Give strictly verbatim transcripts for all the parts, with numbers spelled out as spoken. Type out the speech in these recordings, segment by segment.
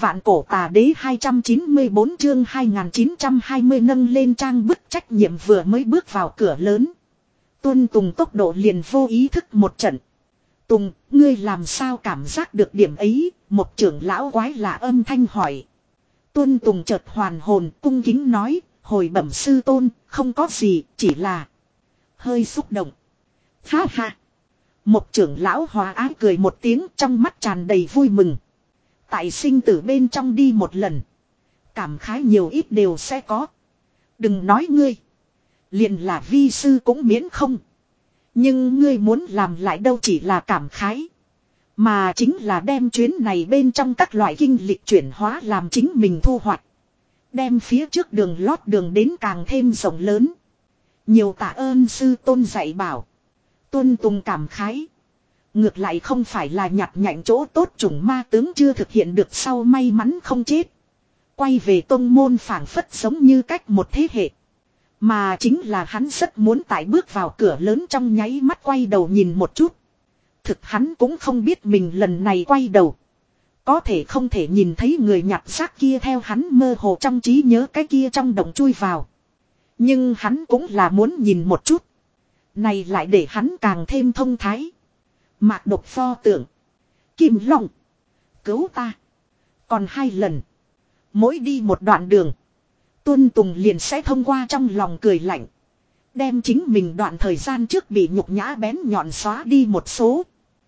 Vạn cổ tà đế hai trăm chín mươi bốn chương hai nghìn chín trăm hai mươi nâng lên trang bức trách nhiệm vừa mới bước vào cửa lớn. Tuân Tùng tốc độ liền vô ý thức một trận. Tùng, ngươi làm sao cảm giác được điểm ấy? Một trưởng lão quái lạ âm thanh hỏi. Tuân Tùng chợt hoàn hồn cung kính nói, hồi bẩm sư tôn, không có gì, chỉ là hơi xúc động. Ha ha. Một trưởng lão hòa ái cười một tiếng, trong mắt tràn đầy vui mừng. Tại sinh tử bên trong đi một lần, cảm khái nhiều ít đều sẽ có. Đừng nói ngươi, liền là vi sư cũng miễn không. Nhưng ngươi muốn làm lại đâu chỉ là cảm khái, mà chính là đem chuyến này bên trong các loại kinh lịch chuyển hóa làm chính mình thu hoạch. Đem phía trước đường lót đường đến càng thêm rộng lớn. Nhiều tạ ơn sư tôn dạy bảo. Tuân Tùng cảm khái. Ngược lại không phải là nhặt nhạnh chỗ tốt chủng ma tướng chưa thực hiện được sau may mắn không chết. Quay về tông môn phảng phất giống như cách một thế hệ. Mà chính là hắn rất muốn tại bước vào cửa lớn trong nháy mắt quay đầu nhìn một chút. Thực hắn cũng không biết mình lần này quay đầu có thể không thể nhìn thấy người nhặt xác kia theo hắn mơ hồ trong trí nhớ cái kia trong động chui vào. Nhưng hắn cũng là muốn nhìn một chút. Này lại để hắn càng thêm thông thái. Mạc Độc pho tượng. Kim Long. Cứu ta. Còn hai lần. Mỗi đi một đoạn đường, Tuân Tùng liền sẽ thông qua trong lòng cười lạnh. Đem chính mình đoạn thời gian trước bị nhục nhã bén nhọn xóa đi một số.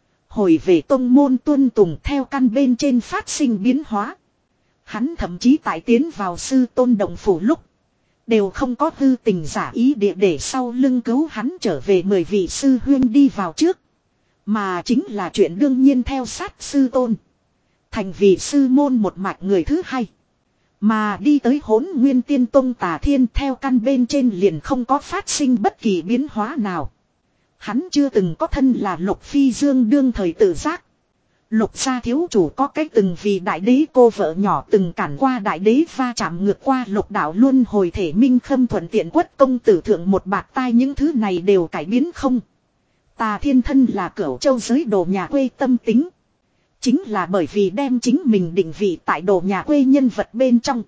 Hồi về tông môn Tuân Tùng theo căn bên trên phát sinh biến hóa. Hắn thậm chí tại tiến vào sư tôn động phủ lúc, đều không có hư tình giả ý địa để sau lưng cứu hắn trở về mười vị sư huyên đi vào trước. Mà chính là chuyện đương nhiên theo sát sư tôn. Thành vì sư môn một mạch người thứ hai. Mà đi tới Hỗn Nguyên Tiên Tông Tà Thiên theo căn bên trên liền không có phát sinh bất kỳ biến hóa nào. Hắn chưa từng có thân là Lục Phi Dương đương thời tự giác. Lục gia thiếu chủ có cách từng vì đại đế cô vợ nhỏ từng cản qua đại đế va chạm ngược qua lục đạo luân hồi thể minh khâm thuận tiện quất công tử thượng một bạc tai, những thứ này đều cải biến không. Tà Thiên thân là cửu châu giới đồ nhà quê tâm tính. Chính là bởi vì đem chính mình định vị tại đồ nhà quê nhân vật bên trong,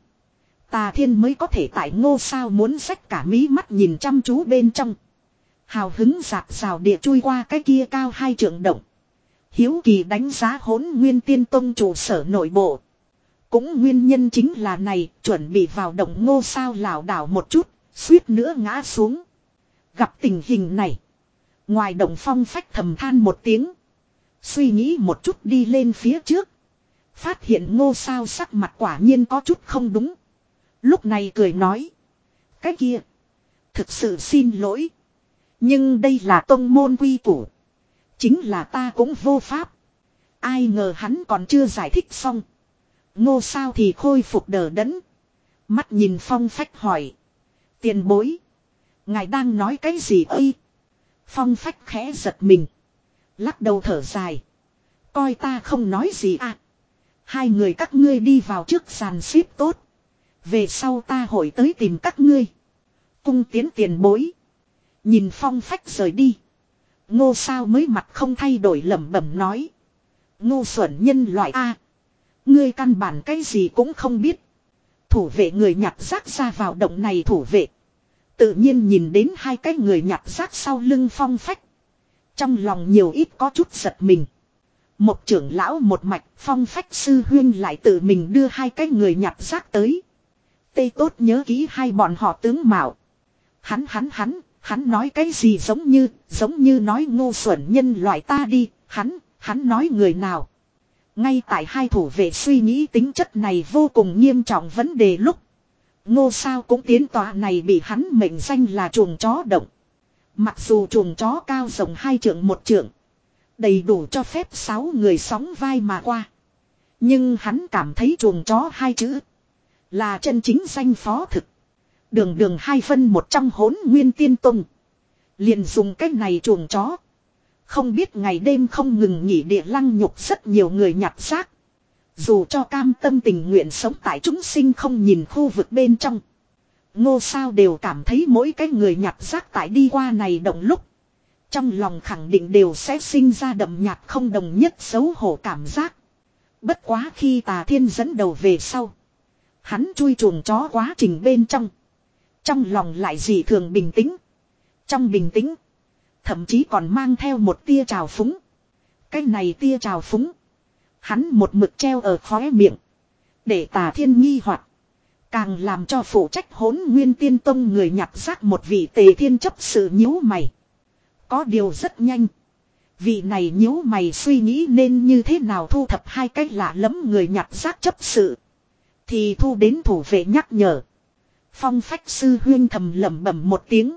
Tà Thiên mới có thể tại ngô sao muốn xách cả mí mắt nhìn chăm chú bên trong. Hào hứng dạt rào địa chui qua cái kia cao hai trượng động. Hiếu kỳ đánh giá Hỗn Nguyên Tiên Tông trụ sở nội bộ. Cũng nguyên nhân chính là này, chuẩn bị vào động ngô sao lảo đảo một chút, suýt nữa ngã xuống. Gặp tình hình này, ngoài động Phong Phách thầm than một tiếng. Suy nghĩ một chút đi lên phía trước. Phát hiện ngô sao sắc mặt quả nhiên có chút không đúng. Lúc này cười nói. Cái kia, thực sự xin lỗi. Nhưng đây là tông môn quy củ. Chính là ta cũng vô pháp. Ai ngờ hắn còn chưa giải thích xong. Ngô sao thì khôi phục đờ đẫn. Mắt nhìn Phong Phách hỏi. Tiền bối, ngài đang nói cái gì ơi? Phong Phách khẽ giật mình. Lắc đầu thở dài. Coi ta không nói gì à. Hai người các ngươi đi vào trước sàn xếp tốt. Về sau ta hội tới tìm các ngươi. Cung tiến tiền bối. Nhìn Phong Phách rời đi, Ngô sao mới mặt không thay đổi lẩm bẩm nói. Ngu xuẩn nhân loại a, ngươi căn bản cái gì cũng không biết. Thủ vệ người nhặt rác ra vào động này thủ vệ, tự nhiên nhìn đến hai cái người nhặt rác sau lưng Phong Phách. Trong lòng nhiều ít có chút giật mình. Một trưởng lão một mạch, Phong Phách sư huyên lại tự mình đưa hai cái người nhặt rác tới. Tê tốt nhớ kỹ hai bọn họ tướng mạo. Hắn hắn hắn, hắn nói cái gì giống như, giống như nói ngu xuẩn nhân loại ta đi, hắn, hắn nói người nào. Ngay tại hai thủ vệ suy nghĩ tính chất này vô cùng nghiêm trọng vấn đề lúc, Ngô sao cũng tiến tòa này bị hắn mệnh danh là chuồng chó động. Mặc dù chuồng chó cao rộng hai trượng một trượng, đầy đủ cho phép sáu người sóng vai mà qua. Nhưng hắn cảm thấy chuồng chó hai chữ là chân chính danh phó thực. Đường đường hai phân một trong Hỗn Nguyên Tiên Tông, liền dùng cách này chuồng chó. Không biết ngày đêm không ngừng nghỉ địa lăng nhục rất nhiều người nhặt xác. Dù cho cam tâm tình nguyện sống tại chúng sinh không nhìn khu vực bên trong, Ngô sao đều cảm thấy mỗi cái người nhặt rác tại đi qua này động lúc, trong lòng khẳng định đều sẽ sinh ra đậm nhạt không đồng nhất xấu hổ cảm giác. Bất quá khi Tà Thiên dẫn đầu về sau. Hắn chui chuồng chó quá trình bên trong. Trong lòng lại dị thường bình tĩnh. Trong bình tĩnh. Thậm chí còn mang theo một tia trào phúng. Cái này tia trào phúng. Hắn một mực treo ở khóe miệng. Để Tà Thiên nghi hoặc. Càng làm cho phụ trách Hỗn Nguyên Tiên Tông người nhặt xác một vị Tề Thiên chấp sự nhíu mày. Có điều rất nhanh. Vị này nhíu mày suy nghĩ nên như thế nào thu thập hai cái lạ lẫm người nhặt xác chấp sự. Thì thu đến thủ vệ nhắc nhở. Phong Phách sư huyên thầm lẩm bẩm một tiếng.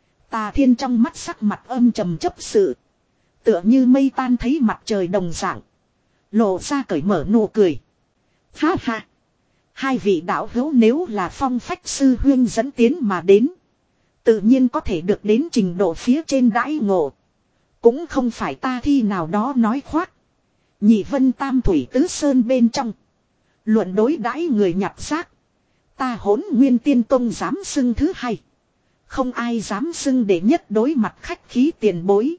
Tà Thiên trong mắt sắc mặt âm trầm chấp sự. Tựa như mây tan thấy mặt trời đồng dạng. Lộ ra cởi mở nụ cười. Ha ha. Hai vị đạo hữu nếu là Phong Phách sư huyên dẫn tiến mà đến. Tự nhiên có thể được đến trình độ phía trên đãi ngộ. Cũng không phải ta thi nào đó nói khoác. Nhị vân tam thủy tứ sơn bên trong. Luận đối đãi người nhặt xác. Ta Hỗn Nguyên Tiên Tông dám xưng thứ hai. Không ai dám xưng để nhất đối mặt khách khí tiền bối.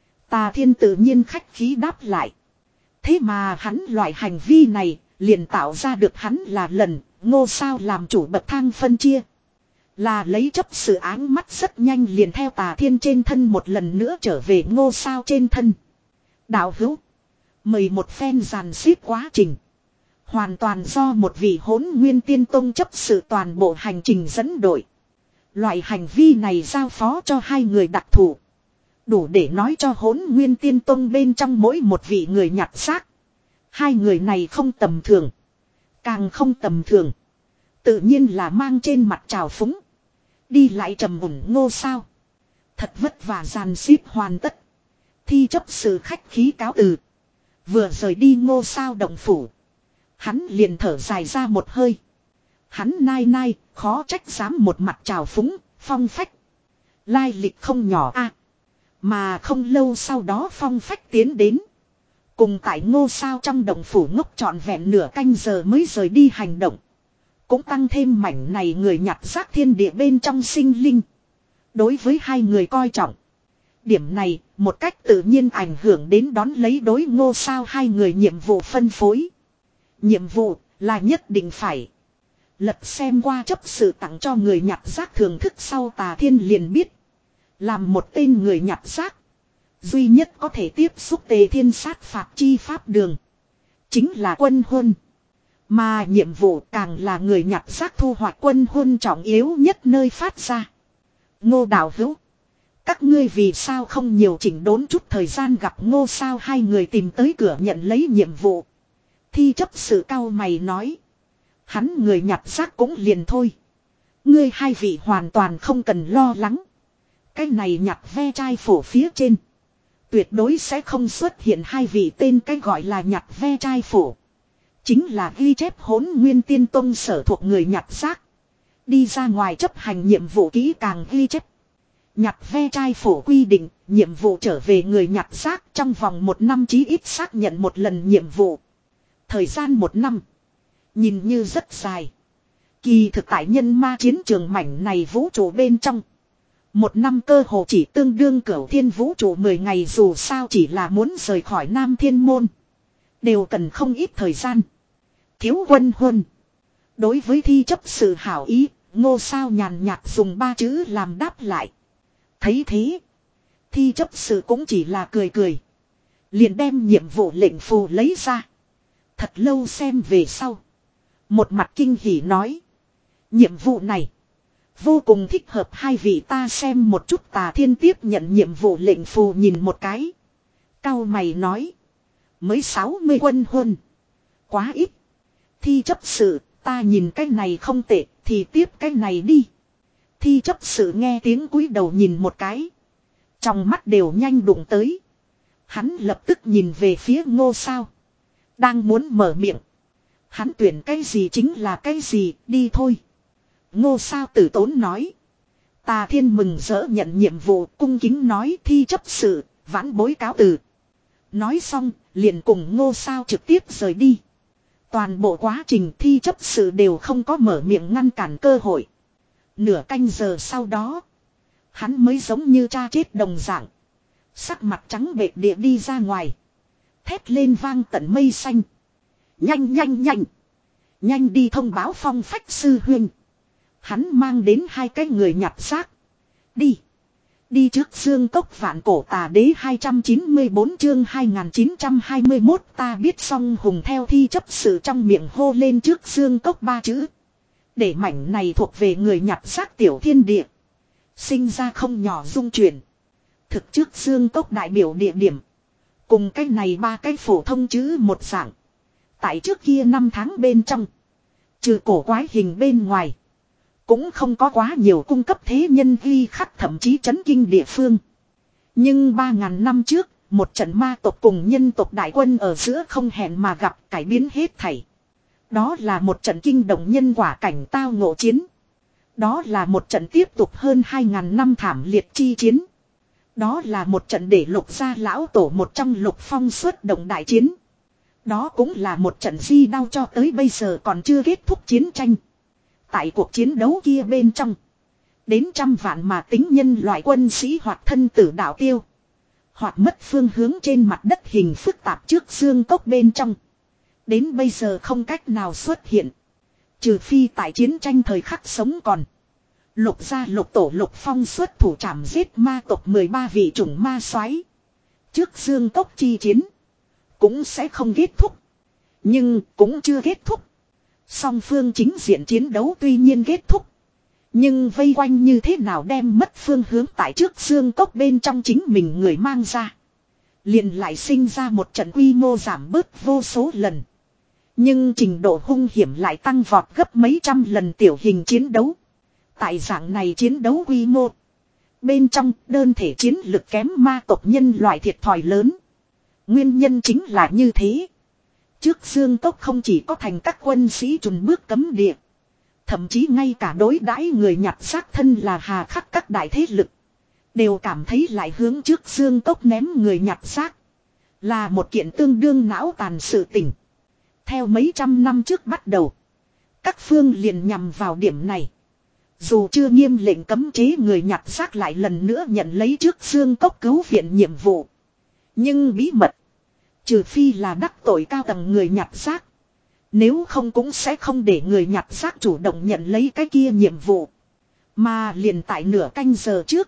Tà Thiên tự nhiên khách khí đáp lại. Thế mà hắn loại hành vi này liền tạo ra được hắn là lần Ngô Sao làm chủ bậc thang phân chia. Là lấy chấp sự áng mắt rất nhanh liền theo Tà Thiên trên thân một lần nữa trở về Ngô Sao trên thân. Đạo hữu. Mời một phen giàn xếp quá trình. Hoàn toàn do một vị Hỗn Nguyên Tiên Tông chấp sự toàn bộ hành trình dẫn đội. Loại hành vi này giao phó cho hai người đặc thù. Đủ để nói cho Hỗn Nguyên Tiên Tông bên trong mỗi một vị người nhặt xác. Hai người này không tầm thường. Càng không tầm thường. Tự nhiên là mang trên mặt trào phúng. Đi lại trầm ổn Ngô Sao. Thật vất vả giàn xếp hoàn tất. Thi chấp sự khách khí cáo từ. Vừa rời đi Ngô Sao động phủ. Hắn liền thở dài ra một hơi. Hắn nai nai, khó trách dám một mặt trào phúng, Phong Phách. Lai lịch không nhỏ a. Mà không lâu sau đó Phong Phách tiến đến. Cùng tại Ngô Sao trong động phủ ngốc trọn vẹn nửa canh giờ mới rời đi hành động. Cũng tăng thêm mảnh này người nhặt xác thiên địa bên trong sinh linh. Đối với hai người coi trọng. Điểm này, một cách tự nhiên ảnh hưởng đến đón lấy đối Ngô Sao hai người nhiệm vụ phân phối. Nhiệm vụ là nhất định phải. Lật xem qua chấp sự tặng cho người nhặt xác thưởng thức sau Tà Thiên liền biết. Làm một tên người nhặt xác. Duy nhất có thể tiếp xúc Tề Thiên sát phạt chi pháp đường. Chính là quân huân. Mà nhiệm vụ càng là người nhặt xác thu hoạch quân huân trọng yếu nhất nơi phát ra. Ngô đạo hữu. Các ngươi vì sao không nhiều chỉnh đốn chút thời gian gặp Ngô Sao hai người tìm tới cửa nhận lấy nhiệm vụ. Thi chấp sự cao mày nói. Hắn người nhặt xác cũng liền thôi. Ngươi hai vị hoàn toàn không cần lo lắng. Cái này nhặt ve chai phổ phía trên. Tuyệt đối sẽ không xuất hiện hai vị tên cái gọi là nhặt ve chai phổ. Chính là ghi chép Hỗn Nguyên Tiên Tông sở thuộc người nhặt xác. Đi ra ngoài chấp hành nhiệm vụ kỹ càng ghi chép. Nhặt ve chai phổ quy định, nhiệm vụ trở về người nhặt xác trong vòng một năm chí ít xác nhận một lần nhiệm vụ. Thời gian một năm. Nhìn như rất dài. Kỳ thực tại nhân ma chiến trường mảnh này vũ trụ bên trong. Một năm cơ hồ chỉ tương đương cửu thiên vũ trụ mười ngày dù sao chỉ là muốn rời khỏi Nam Thiên Môn. Đều cần không ít thời gian. Thiếu quân huân. Đối với thi chấp sự hảo ý, Ngô Sao nhàn nhạt dùng ba chữ làm đáp lại. Thấy thế. Thi chấp sự cũng chỉ là cười cười. Liền đem nhiệm vụ lệnh phù lấy ra. Thật lâu xem về sau. Một mặt kinh hỉ nói. Nhiệm vụ này. Vô cùng thích hợp hai vị ta xem một chút. Tà Thiên tiếp nhận nhiệm vụ lệnh phù nhìn một cái. Cao mày nói. Mới sáu mươi quân huân. Quá ít. Thi chấp sự ta nhìn cái này không tệ thì tiếp cái này đi. Thi chấp sự nghe tiếng cúi đầu nhìn một cái. Trong mắt đều nhanh đụng tới. Hắn lập tức nhìn về phía Ngô Sao. Đang muốn mở miệng. Hắn tuyển cái gì chính là cái gì, đi thôi. Ngô Sao tử tốn nói. Tà Thiên mừng rỡ nhận nhiệm vụ, cung kính nói thi chấp sự, vãn bối cáo từ. Nói xong, liền cùng Ngô Sao trực tiếp rời đi. Toàn bộ quá trình thi chấp sự đều không có mở miệng ngăn cản cơ hội. Nửa canh giờ sau đó, hắn mới giống như cha chết đồng dạng. Sắc mặt trắng bệch địa đi ra ngoài. Thét lên vang tận mây xanh. Nhanh nhanh nhanh. Nhanh đi thông báo Phong Phách sư huynh. Hắn mang đến hai cái người nhặt xác. Đi. Đi trước Dương Cốc Vạn Cổ Tà Đế hai trăm chín mươi bốn chương hai nghìn chín trăm hai mươi mốt ta biết song hùng theo thi chấp sự trong miệng hô lên trước Dương Cốc ba chữ. Để mảnh này thuộc về người nhặt xác tiểu thiên địa. Sinh ra không nhỏ dung chuyển. Thực trước Dương Cốc đại biểu địa điểm. Cùng cái này ba cái phổ thông chữ một dạng. Tại trước kia năm tháng bên trong. Trừ cổ quái hình bên ngoài. Cũng không có quá nhiều cung cấp thế nhân ghi khắc thậm chí chấn kinh địa phương. Nhưng ba ngàn năm trước, một trận ma tộc cùng nhân tộc đại quân ở giữa không hẹn mà gặp cải biến hết thảy. Đó là một trận kinh động nhân quả cảnh tao ngộ chiến. Đó là một trận tiếp tục hơn hai ngàn năm thảm liệt chi chiến. Đó là một trận để lục gia lão tổ một trong lục phong xuất động đại chiến. Đó cũng là một trận di đau cho tới bây giờ còn chưa kết thúc chiến tranh. Tại cuộc chiến đấu kia bên trong. Đến trăm vạn mà tính nhân loại quân sĩ hoặc thân tử đạo tiêu. Hoặc mất phương hướng trên mặt đất hình phức tạp trước xương cốc bên trong. Đến bây giờ không cách nào xuất hiện. Trừ phi tại chiến tranh thời khắc sống còn. Lục gia lục tổ lục phong xuất thủ trảm giết ma tộc mười ba vị chủng ma soái. Trước xương cốc chi chiến. Cũng sẽ không kết thúc. Nhưng cũng chưa kết thúc. Song phương chính diện chiến đấu tuy nhiên kết thúc. Nhưng vây quanh như thế nào đem mất phương hướng tại trước xương cốc bên trong chính mình người mang ra. Liền lại sinh ra một trận quy mô giảm bớt vô số lần. Nhưng trình độ hung hiểm lại tăng vọt gấp mấy trăm lần tiểu hình chiến đấu. Tại dạng này chiến đấu quy mô. Bên trong đơn thể chiến lực kém ma tộc nhân loại thiệt thòi lớn. Nguyên nhân chính là như thế. Trước Dương Cốc không chỉ có thành các quân sĩ trùn bước cấm địa. Thậm chí ngay cả đối đãi người nhặt xác thân là hà khắc các đại thế lực. Đều cảm thấy lại hướng trước Dương Cốc ném người nhặt xác. Là một kiện tương đương não tàn sự tình. Theo mấy trăm năm trước bắt đầu. Các phương liền nhằm vào điểm này. Dù chưa nghiêm lệnh cấm chế người nhặt xác lại lần nữa nhận lấy trước Dương Cốc cứu viện nhiệm vụ. Nhưng bí mật. Trừ phi là đắc tội cao tầng người nhặt xác. Nếu không cũng sẽ không để người nhặt xác chủ động nhận lấy cái kia nhiệm vụ. Mà liền tại nửa canh giờ trước.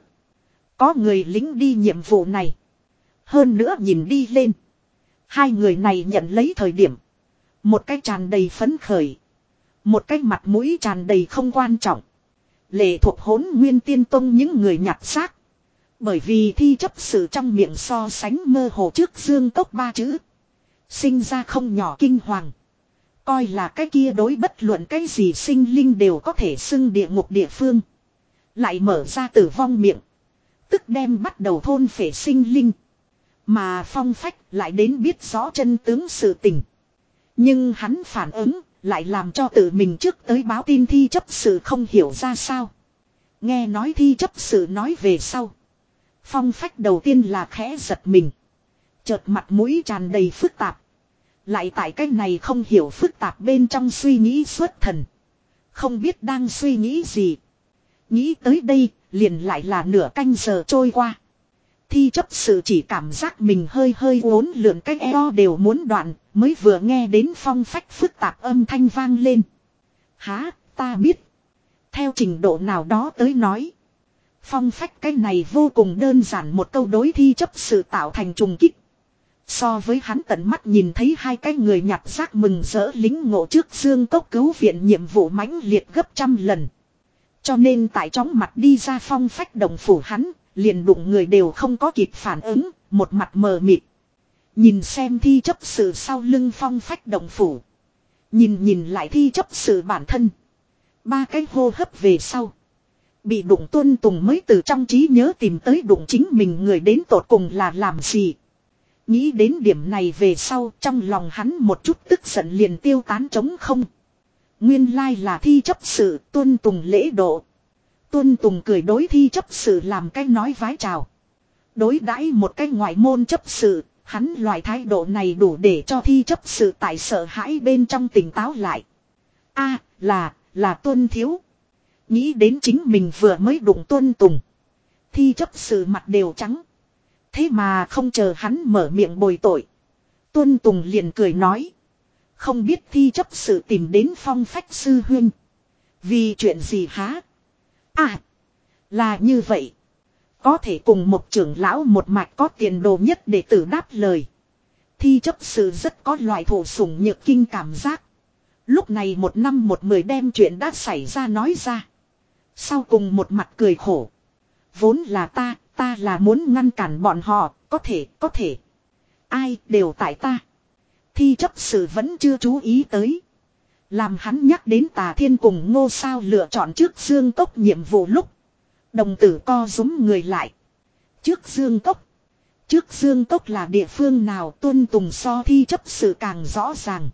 Có người lính đi nhiệm vụ này. Hơn nữa nhìn đi lên. Hai người này nhận lấy thời điểm. Một cái tràn đầy phấn khởi. Một cái mặt mũi tràn đầy không quan trọng. Lệ thuộc Hỗn Nguyên Tiên Tông những người nhặt xác. Bởi vì thi chấp sự trong miệng so sánh mơ hồ trước Dương Cốc ba chữ. Sinh ra không nhỏ kinh hoàng. Coi là cái kia đối bất luận cái gì sinh linh đều có thể xưng địa ngục địa phương. Lại mở ra tử vong miệng. Tức đem bắt đầu thôn phệ sinh linh. Mà Phong Phách lại đến biết rõ chân tướng sự tình. Nhưng hắn phản ứng lại làm cho tự mình trước tới báo tin thi chấp sự không hiểu ra sao. Nghe nói thi chấp sự nói về sau. Phong Phách đầu tiên là khẽ giật mình. Chợt mặt mũi tràn đầy phức tạp. Lại tại cái này không hiểu phức tạp bên trong suy nghĩ xuất thần. Không biết đang suy nghĩ gì. Nghĩ tới đây liền lại là nửa canh giờ trôi qua. Thi chấp sự chỉ cảm giác mình hơi hơi uốn lượn cái eo đều muốn đoạn. Mới vừa nghe đến Phong Phách phức tạp âm thanh vang lên. Há, ta biết. Theo trình độ nào đó tới nói. Phong Phách cái này vô cùng đơn giản một câu đối thi chấp sự tạo thành trùng kích. So với hắn tận mắt nhìn thấy hai cái người nhặt xác mừng rỡ lính ngộ trước Dương Cốc cứu viện nhiệm vụ mãnh liệt gấp trăm lần. Cho nên tại chóng mặt đi ra Phong Phách đồng phủ hắn, liền đụng người đều không có kịp phản ứng, một mặt mờ mịt. Nhìn xem thi chấp sự sau lưng Phong Phách đồng phủ. Nhìn nhìn lại thi chấp sự bản thân. Ba cái hô hấp về sau. Bị đụng Tuân Tùng mới từ trong trí nhớ tìm tới đụng chính mình người đến tột cùng là làm gì. Nghĩ đến điểm này về sau trong lòng hắn một chút tức giận liền tiêu tán trống không. Nguyên lai là thi chấp sự Tuân Tùng lễ độ. Tuân Tùng cười đối thi chấp sự làm cái nói vái chào. Đối đãi một cái ngoại môn chấp sự, hắn loại thái độ này đủ để cho thi chấp sự tại sợ hãi bên trong tỉnh táo lại. A là, là Tuân thiếu. Nghĩ đến chính mình vừa mới đụng Tuân Tùng. Thi chấp sự mặt đều trắng. Thế mà không chờ hắn mở miệng bồi tội. Tuân Tùng liền cười nói. Không biết thi chấp sự tìm đến Phong Phách sư huynh. Vì chuyện gì há? À. Là như vậy. Có thể cùng một trưởng lão một mạch có tiền đồ nhất để tử đáp lời. Thi chấp sự rất có loại thổ sủng nhược kinh cảm giác. Lúc này một năm một mười đem chuyện đã xảy ra nói ra. Sau cùng một mặt cười khổ. Vốn là ta, ta là muốn ngăn cản bọn họ, có thể, có thể. Ai đều tại ta. Thi chấp sự vẫn chưa chú ý tới. Làm hắn nhắc đến Tà Thiên cùng Ngô Sao lựa chọn trước Dương Cốc nhiệm vụ lúc. Đồng tử co rúm người lại. Trước Dương Cốc. Trước Dương Cốc là địa phương nào tuân tùng so thi chấp sự càng rõ ràng.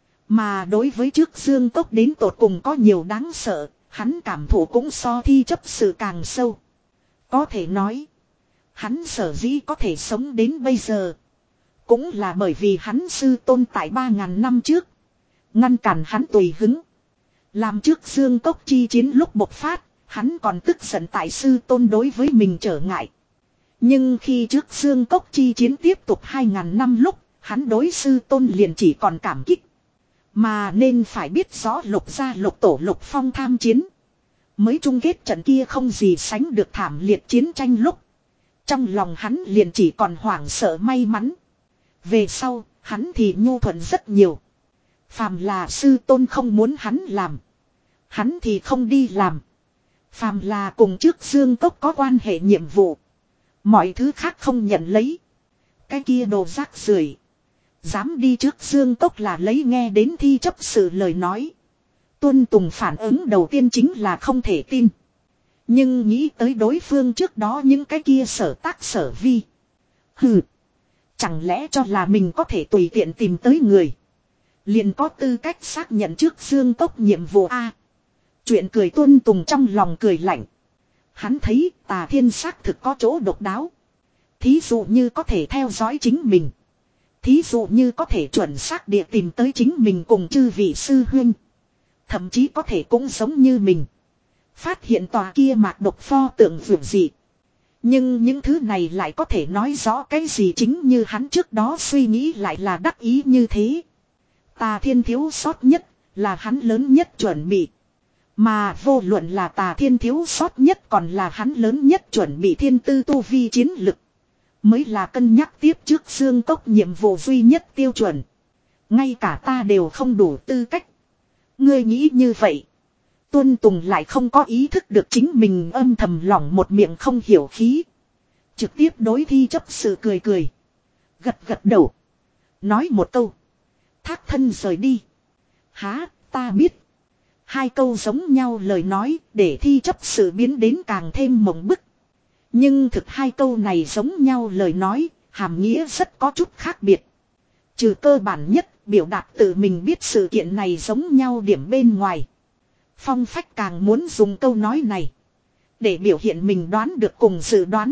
Mà đối với trước Dương Cốc đến tột cùng có nhiều đáng sợ, hắn cảm thụ cũng so thi chấp sự càng sâu. Có thể nói, hắn sở dĩ có thể sống đến bây giờ. Cũng là bởi vì hắn sư tôn tại ba ngàn năm trước. Ngăn cản hắn tùy hứng. Làm trước Dương Cốc chi chiến lúc bộc phát, hắn còn tức giận tại sư tôn đối với mình trở ngại. Nhưng khi trước Dương Cốc chi chiến tiếp tục hai ngàn năm lúc, hắn đối sư tôn liền chỉ còn cảm kích. Mà nên phải biết rõ Lục gia Lục tổ Lục Phong tham chiến. Mới chung kết trận kia không gì sánh được thảm liệt chiến tranh lúc. Trong lòng hắn liền chỉ còn hoảng sợ may mắn. Về sau, hắn thì nhu thuận rất nhiều. Phàm là sư tôn không muốn hắn làm. Hắn thì không đi làm. Phàm là cùng trước Dương Cốc có quan hệ nhiệm vụ. Mọi thứ khác không nhận lấy. Cái kia đồ rác rưởi. Dám đi trước Dương Cốc là lấy nghe đến thi chấp sự lời nói. Tuân Tùng phản ứng đầu tiên chính là không thể tin. Nhưng nghĩ tới đối phương trước đó những cái kia sở tác sở vi. Hừ. Chẳng lẽ cho là mình có thể tùy tiện tìm tới người. Liền có tư cách xác nhận trước Dương Cốc nhiệm vụ A. Chuyện cười Tuân Tùng trong lòng cười lạnh. Hắn thấy Tà Thiên xác thực có chỗ độc đáo. Thí dụ như có thể theo dõi chính mình. Thí dụ như có thể chuẩn xác địa tìm tới chính mình cùng chư vị sư huynh. Thậm chí có thể cũng giống như mình. Phát hiện tòa kia mạc độc pho tượng vượt dị. Nhưng những thứ này lại có thể nói rõ cái gì chính như hắn trước đó suy nghĩ lại là đắc ý như thế. Tà Thiên thiếu sót nhất là hắn lớn nhất chuẩn bị. Mà vô luận là Tà Thiên thiếu sót nhất còn là hắn lớn nhất chuẩn bị thiên tư tu vi chiến lực. Mới là cân nhắc tiếp trước Dương Cốc nhiệm vụ duy nhất tiêu chuẩn. Ngay cả ta đều không đủ tư cách. Ngươi nghĩ như vậy. Tuân Tùng lại không có ý thức được chính mình âm thầm lỏng một miệng không hiểu khí. Trực tiếp đối thi chấp sự cười cười. Gật gật đầu. Nói một câu. Thác thân rời đi. Há, ta biết. Hai câu giống nhau lời nói để thi chấp sự biến đến càng thêm mộng bức. Nhưng thực hai câu này giống nhau lời nói, hàm nghĩa rất có chút khác biệt. Trừ cơ bản nhất, biểu đạt tự mình biết sự kiện này giống nhau điểm bên ngoài. Phong Phách càng muốn dùng câu nói này. Để biểu hiện mình đoán được cùng dự đoán.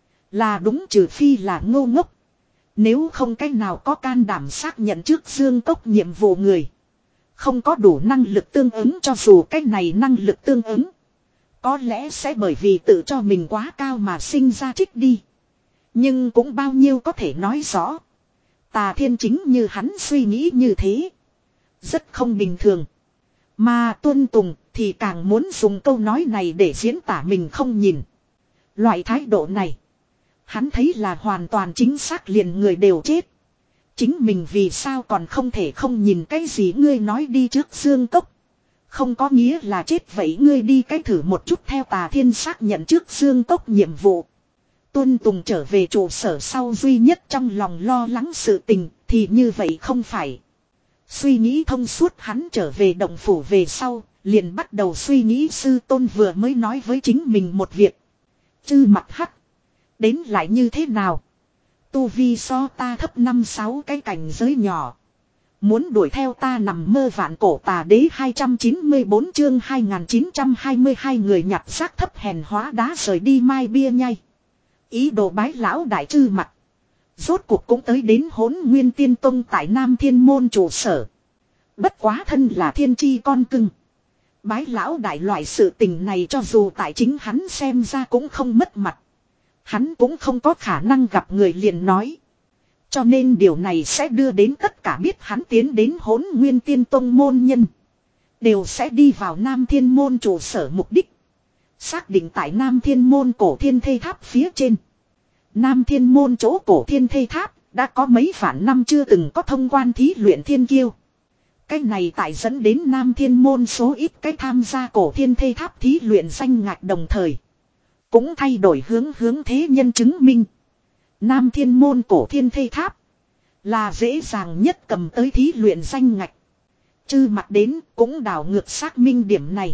Là đúng trừ phi là ngô ngốc. Nếu không cách nào có can đảm xác nhận trước Dương Cốc nhiệm vụ người. Không có đủ năng lực tương ứng cho dù cách này năng lực tương ứng. Có lẽ sẽ bởi vì tự cho mình quá cao mà sinh ra trích đi. Nhưng cũng bao nhiêu có thể nói rõ. Tà Thiên chính như hắn suy nghĩ như thế. Rất không bình thường. Mà Tuân Tùng thì càng muốn dùng câu nói này để diễn tả mình không nhìn. Loại thái độ này. Hắn thấy là hoàn toàn chính xác liền người đều chết. Chính mình vì sao còn không thể không nhìn cái gì ngươi nói đi trước Dương Cốc. Không có nghĩa là chết vậy ngươi đi cái thử một chút theo Tà Thiên xác nhận trước Dương Cốc nhiệm vụ. Tuân Tùng trở về trụ sở sau duy nhất trong lòng lo lắng sự tình thì như vậy không phải. Suy nghĩ thông suốt hắn trở về động phủ về sau, liền bắt đầu suy nghĩ sư tôn vừa mới nói với chính mình một việc. Chư mặt hắc. Đến lại như thế nào? Tu vi so ta thấp năm sáu cái cảnh giới nhỏ. Muốn đuổi theo ta nằm mơ vạn cổ tà đế hai trăm chín mươi bốn chương hai nghìn chín trăm hai mươi hai người nhặt xác thấp hèn hóa đá rời đi mai bia nhai. Ý đồ bái lão đại chư mặt. Rốt cuộc cũng tới đến Hỗn Nguyên Tiên Tông tại Nam Thiên Môn trụ sở. Bất quá thân là thiên chi con cưng. Bái lão đại loại sự tình này cho dù tại chính hắn xem ra cũng không mất mặt. Hắn cũng không có khả năng gặp người liền nói. Cho nên điều này sẽ đưa đến tất cả biết hắn tiến đến Hỗn Nguyên Tiên Tông môn nhân. Đều sẽ đi vào Nam Thiên Môn trụ sở mục đích. Xác định tại Nam Thiên Môn cổ thiên thây tháp phía trên. Nam Thiên Môn chỗ cổ thiên thây tháp đã có mấy vạn năm chưa từng có thông quan thí luyện thiên kiêu. Cái này tại dẫn đến Nam Thiên Môn số ít cái tham gia cổ thiên thây tháp thí luyện danh ngạch đồng thời. Cũng thay đổi hướng hướng thế nhân chứng minh. Nam Thiên Môn cổ thiên thây tháp là dễ dàng nhất cầm tới thí luyện danh ngạch. Chư mặt đến cũng đảo ngược xác minh điểm này.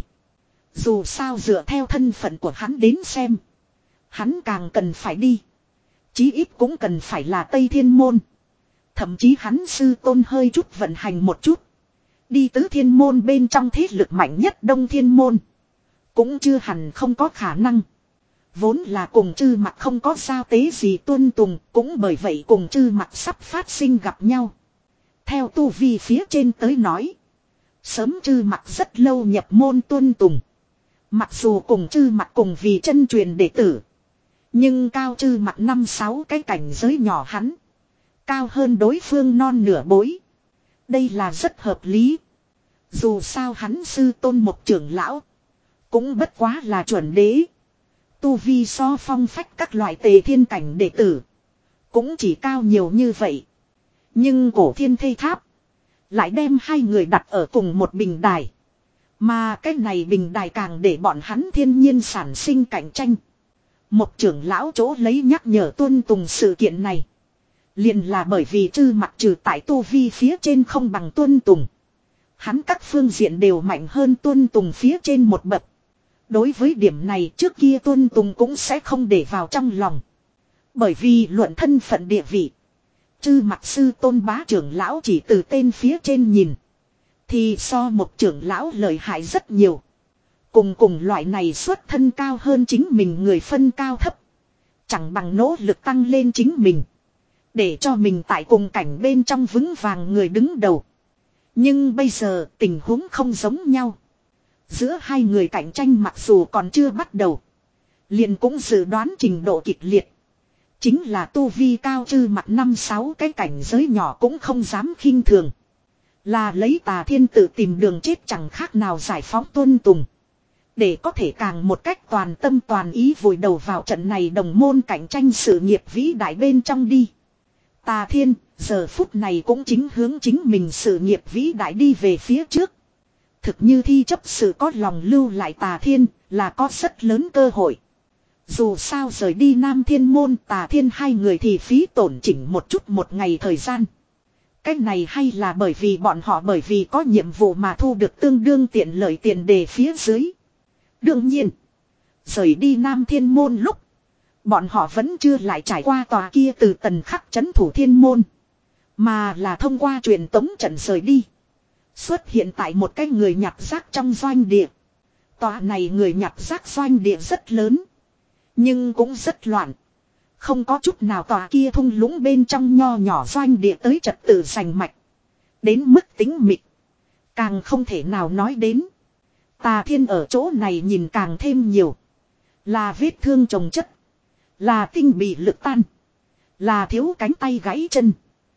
Dù sao dựa theo thân phận của hắn đến xem. Hắn càng cần phải đi. Chí ít cũng cần phải là Tây Thiên Môn. Thậm chí hắn sư tôn hơi chút vận hành một chút. Đi tứ thiên môn bên trong thế lực mạnh nhất Đông Thiên Môn. Cũng chưa hẳn không có khả năng. Vốn là cùng chư mặt không có giao tế gì tuân tùng. Cũng bởi vậy cùng chư mặt sắp phát sinh gặp nhau. Theo tu vi phía trên tới nói. Sớm chư mặt rất lâu nhập môn tuân tùng. Mặc dù cùng chư mặt cùng vì chân truyền đệ tử. Nhưng cao chư mặt năm sáu cái cảnh giới nhỏ hắn. Cao hơn đối phương non nửa bối. Đây là rất hợp lý. Dù sao hắn sư tôn một trưởng lão. Cũng bất quá là chuẩn đế. Tu vi so phong phách các loại tề thiên cảnh đệ tử. Cũng chỉ cao nhiều như vậy. Nhưng cổ thiên thây tháp. Lại đem hai người đặt ở cùng một bình đài. Mà cái này bình đài càng để bọn hắn thiên nhiên sản sinh cạnh tranh. Một trưởng lão chỗ lấy nhắc nhở tuân tùng sự kiện này. Liền là bởi vì chư mặt trừ tại tu vi phía trên không bằng tuân tùng. Hắn các phương diện đều mạnh hơn tuân tùng phía trên một bậc. Đối với điểm này trước kia tuân tùng cũng sẽ không để vào trong lòng. Bởi vì luận thân phận địa vị. Chư mặt sư tôn bá trưởng lão chỉ từ tên phía trên nhìn. Thì so một trưởng lão lợi hại rất nhiều. Cùng cùng loại này xuất thân cao hơn chính mình người phân cao thấp. Chẳng bằng nỗ lực tăng lên chính mình. Để cho mình tại cùng cảnh bên trong vững vàng người đứng đầu. Nhưng bây giờ tình huống không giống nhau. Giữa hai người cạnh tranh mặc dù còn chưa bắt đầu. Liền cũng dự đoán trình độ kịch liệt. Chính là tu vi cao chư mặt năm sáu cái cảnh giới nhỏ cũng không dám khinh thường. Là lấy Tà Thiên tự tìm đường chết chẳng khác nào giải phóng tuân tùng. Để có thể càng một cách toàn tâm toàn ý vùi đầu vào trận này đồng môn cạnh tranh sự nghiệp vĩ đại bên trong đi. Tà Thiên giờ phút này cũng chính hướng chính mình sự nghiệp vĩ đại đi về phía trước. Thực như thi chấp sự có lòng lưu lại Tà Thiên là có rất lớn cơ hội. Dù sao rời đi Nam Thiên Môn Tà Thiên hai người thì phí tổn chỉnh một chút một ngày thời gian. Cách này hay là bởi vì bọn họ bởi vì có nhiệm vụ mà thu được tương đương tiện lợi tiền đề phía dưới. Đương nhiên, rời đi Nam Thiên Môn lúc, bọn họ vẫn chưa lại trải qua tòa kia từ tần khắc chấn thủ thiên môn. Mà là thông qua truyền tống trận rời đi. Xuất hiện tại một cái người nhặt rác trong doanh địa. Tòa này người nhặt rác doanh địa rất lớn. Nhưng cũng rất loạn. Không có chút nào tòa kia thung lũng bên trong nho nhỏ doanh địa tới trật tự rành mạch. Đến mức tính mịt. Càng không thể nào nói đến. Tà Thiên ở chỗ này nhìn càng thêm nhiều. Là vết thương chồng chất. Là tinh bị lực tan. Là thiếu cánh tay gãy chân.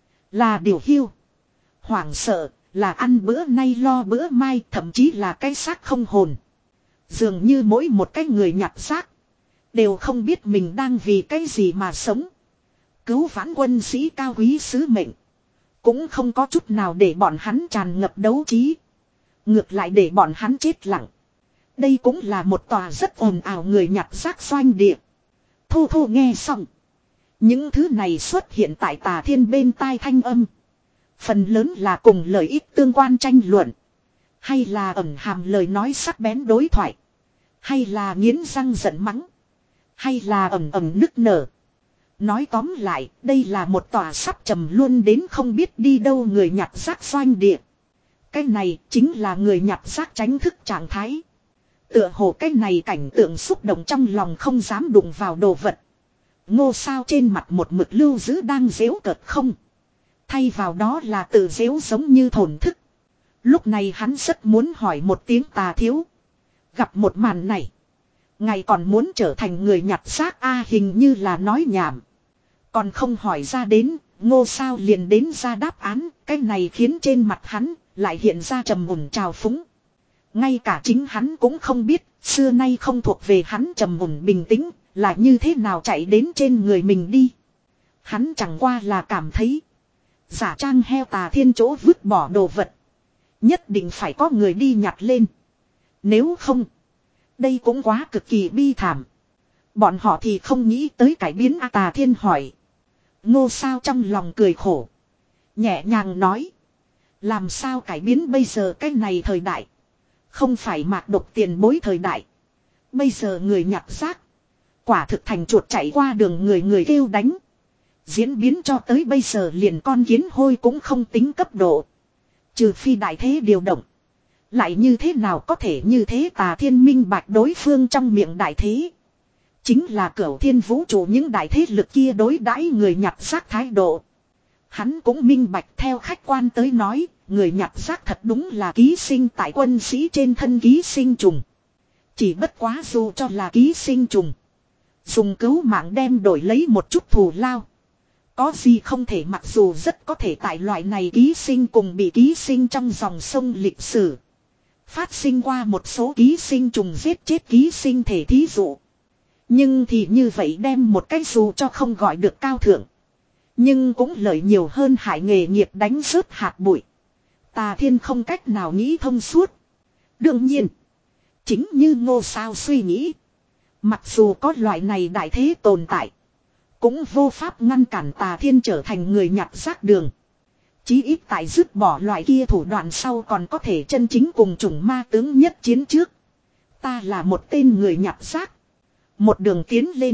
Là điều hiu. Hoảng sợ. Là ăn bữa nay lo bữa mai. Thậm chí là cái xác không hồn. Dường như mỗi một cái người nhặt xác. Đều không biết mình đang vì cái gì mà sống. Cứu vãn quân sĩ cao quý sứ mệnh. Cũng không có chút nào để bọn hắn tràn ngập đấu trí. Ngược lại để bọn hắn chết lặng. Đây cũng là một tòa rất ồn ào người nhặt rác doanh địa. Thô thô nghe xong. Những thứ này xuất hiện tại Tà Thiên bên tai thanh âm. Phần lớn là cùng lợi ích tương quan tranh luận. Hay là ẩn hàm lời nói sắc bén đối thoại. Hay là nghiến răng giận mắng. Hay là ẩm ẩm nức nở. Nói tóm lại, đây là một tòa sắp trầm luôn đến không biết đi đâu người nhặt rác doanh địa. Cái này chính là người nhặt rác tránh thức trạng thái. Tựa hồ cái này cảnh tượng xúc động trong lòng không dám đụng vào đồ vật. Ngô Sao trên mặt một mực lưu giữ đang giễu cợt không. Thay vào đó là tự giễu giống như thổn thức. Lúc này hắn rất muốn hỏi một tiếng Tà thiếu. Gặp một màn này. Ngài còn muốn trở thành người nhặt xác a à, hình như là nói nhảm. Còn không hỏi ra đến, Ngô Sao liền đến ra đáp án, cái này khiến trên mặt hắn lại hiện ra trầm mùn trào phúng. Ngay cả chính hắn cũng không biết, xưa nay không thuộc về hắn trầm mùn bình tĩnh, là như thế nào chạy đến trên người mình đi. Hắn chẳng qua là cảm thấy, giả trang heo Tà Thiên chỗ vứt bỏ đồ vật, nhất định phải có người đi nhặt lên. Nếu không, đây cũng quá cực kỳ bi thảm. Bọn họ thì không nghĩ tới cải biến. A Tà Thiên hỏi. Ngô Sao trong lòng cười khổ, nhẹ nhàng nói, làm sao cải biến bây giờ cái này thời đại, không phải mạc độc tiền bối thời đại. Bây giờ người nhặt rác, quả thực thành chuột chạy qua đường người người kêu đánh. Diễn biến cho tới bây giờ liền con kiến hôi cũng không tính cấp độ. Trừ phi đại thế điều động. Lại như thế nào có thể như thế? Tà Thiên minh bạch đối phương trong miệng đại thế, chính là Cửu Thiên vũ trụ những đại thế lực kia đối đãi người nhặt rác thái độ. Hắn cũng minh bạch theo khách quan tới nói, người nhặt rác thật đúng là ký sinh tại quân sĩ trên thân ký sinh trùng. Chỉ bất quá dù cho là ký sinh trùng, dùng cứu mạng đem đổi lấy một chút thù lao, có gì không thể, mặc dù rất có thể tại loại này ký sinh cùng bị ký sinh trong dòng sông lịch sử phát sinh qua một số ký sinh trùng giết chết ký sinh thể thí dụ. Nhưng thì như vậy đem một cái dù cho không gọi được cao thượng, nhưng cũng lợi nhiều hơn hại nghề nghiệp đánh rớt hạt bụi. Tà Thiên không cách nào nghĩ thông suốt. Đương nhiên, chính như Ngô Sao suy nghĩ, mặc dù có loại này đại thế tồn tại, cũng vô pháp ngăn cản Tà Thiên trở thành người nhặt rác đường. Chí ít tại dứt bỏ loại kia thủ đoạn sau còn có thể chân chính cùng chủng ma tướng nhất chiến trước. Ta là một tên người nhặt rác. Một đường tiến lên,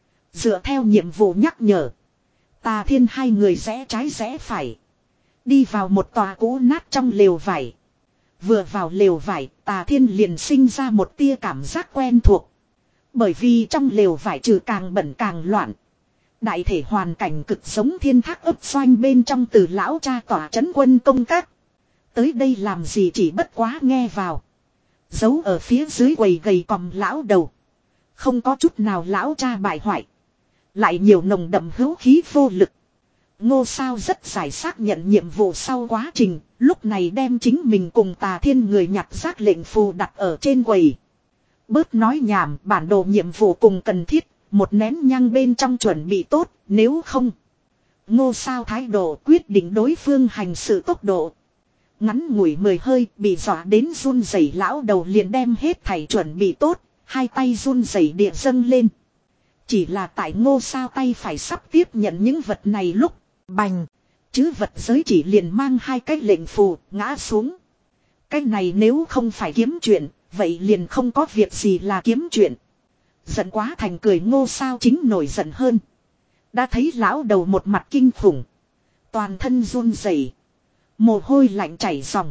dựa theo nhiệm vụ nhắc nhở, Tà Thiên hai người rẽ trái rẽ phải, đi vào một tòa cũ nát trong lều vải. Vừa vào lều vải, Tà Thiên liền sinh ra một tia cảm giác quen thuộc. Bởi vì trong lều vải trừ càng bẩn càng loạn, đại thể hoàn cảnh cực giống Thiên Thác ấp doanh bên trong từ lão cha tỏa trấn quân công các. Tới đây làm gì chỉ bất quá nghe vào, giấu ở phía dưới quầy gầy còm lão đầu, không có chút nào lão cha bại hoại, lại nhiều nồng đậm hữu khí vô lực. Ngô Sao rất giải xác nhận nhiệm vụ sau quá trình, lúc này đem chính mình cùng Tà Thiên người nhặt rác lệnh phù đặt ở trên quầy. Bớt nói nhảm, bản đồ nhiệm vụ cùng cần thiết, một nén nhang bên trong chuẩn bị tốt, nếu không. Ngô Sao thái độ quyết định đối phương hành sự tốc độ. Ngắn ngủi mười hơi, bị dọa đến run rẩy lão đầu liền đem hết thảy chuẩn bị tốt, hai tay run rẩy địa dâng lên. Chỉ là tại Ngô Sao tay phải sắp tiếp nhận những vật này lúc, bành, chứ vật giới chỉ liền mang hai cái lệnh phù ngã xuống. Cái này nếu không phải kiếm chuyện, vậy liền không có việc gì là kiếm chuyện. Giận quá thành cười Ngô Sao chính nổi giận hơn. Đã thấy lão đầu một mặt kinh khủng, toàn thân run rẩy, mồ hôi lạnh chảy ròng.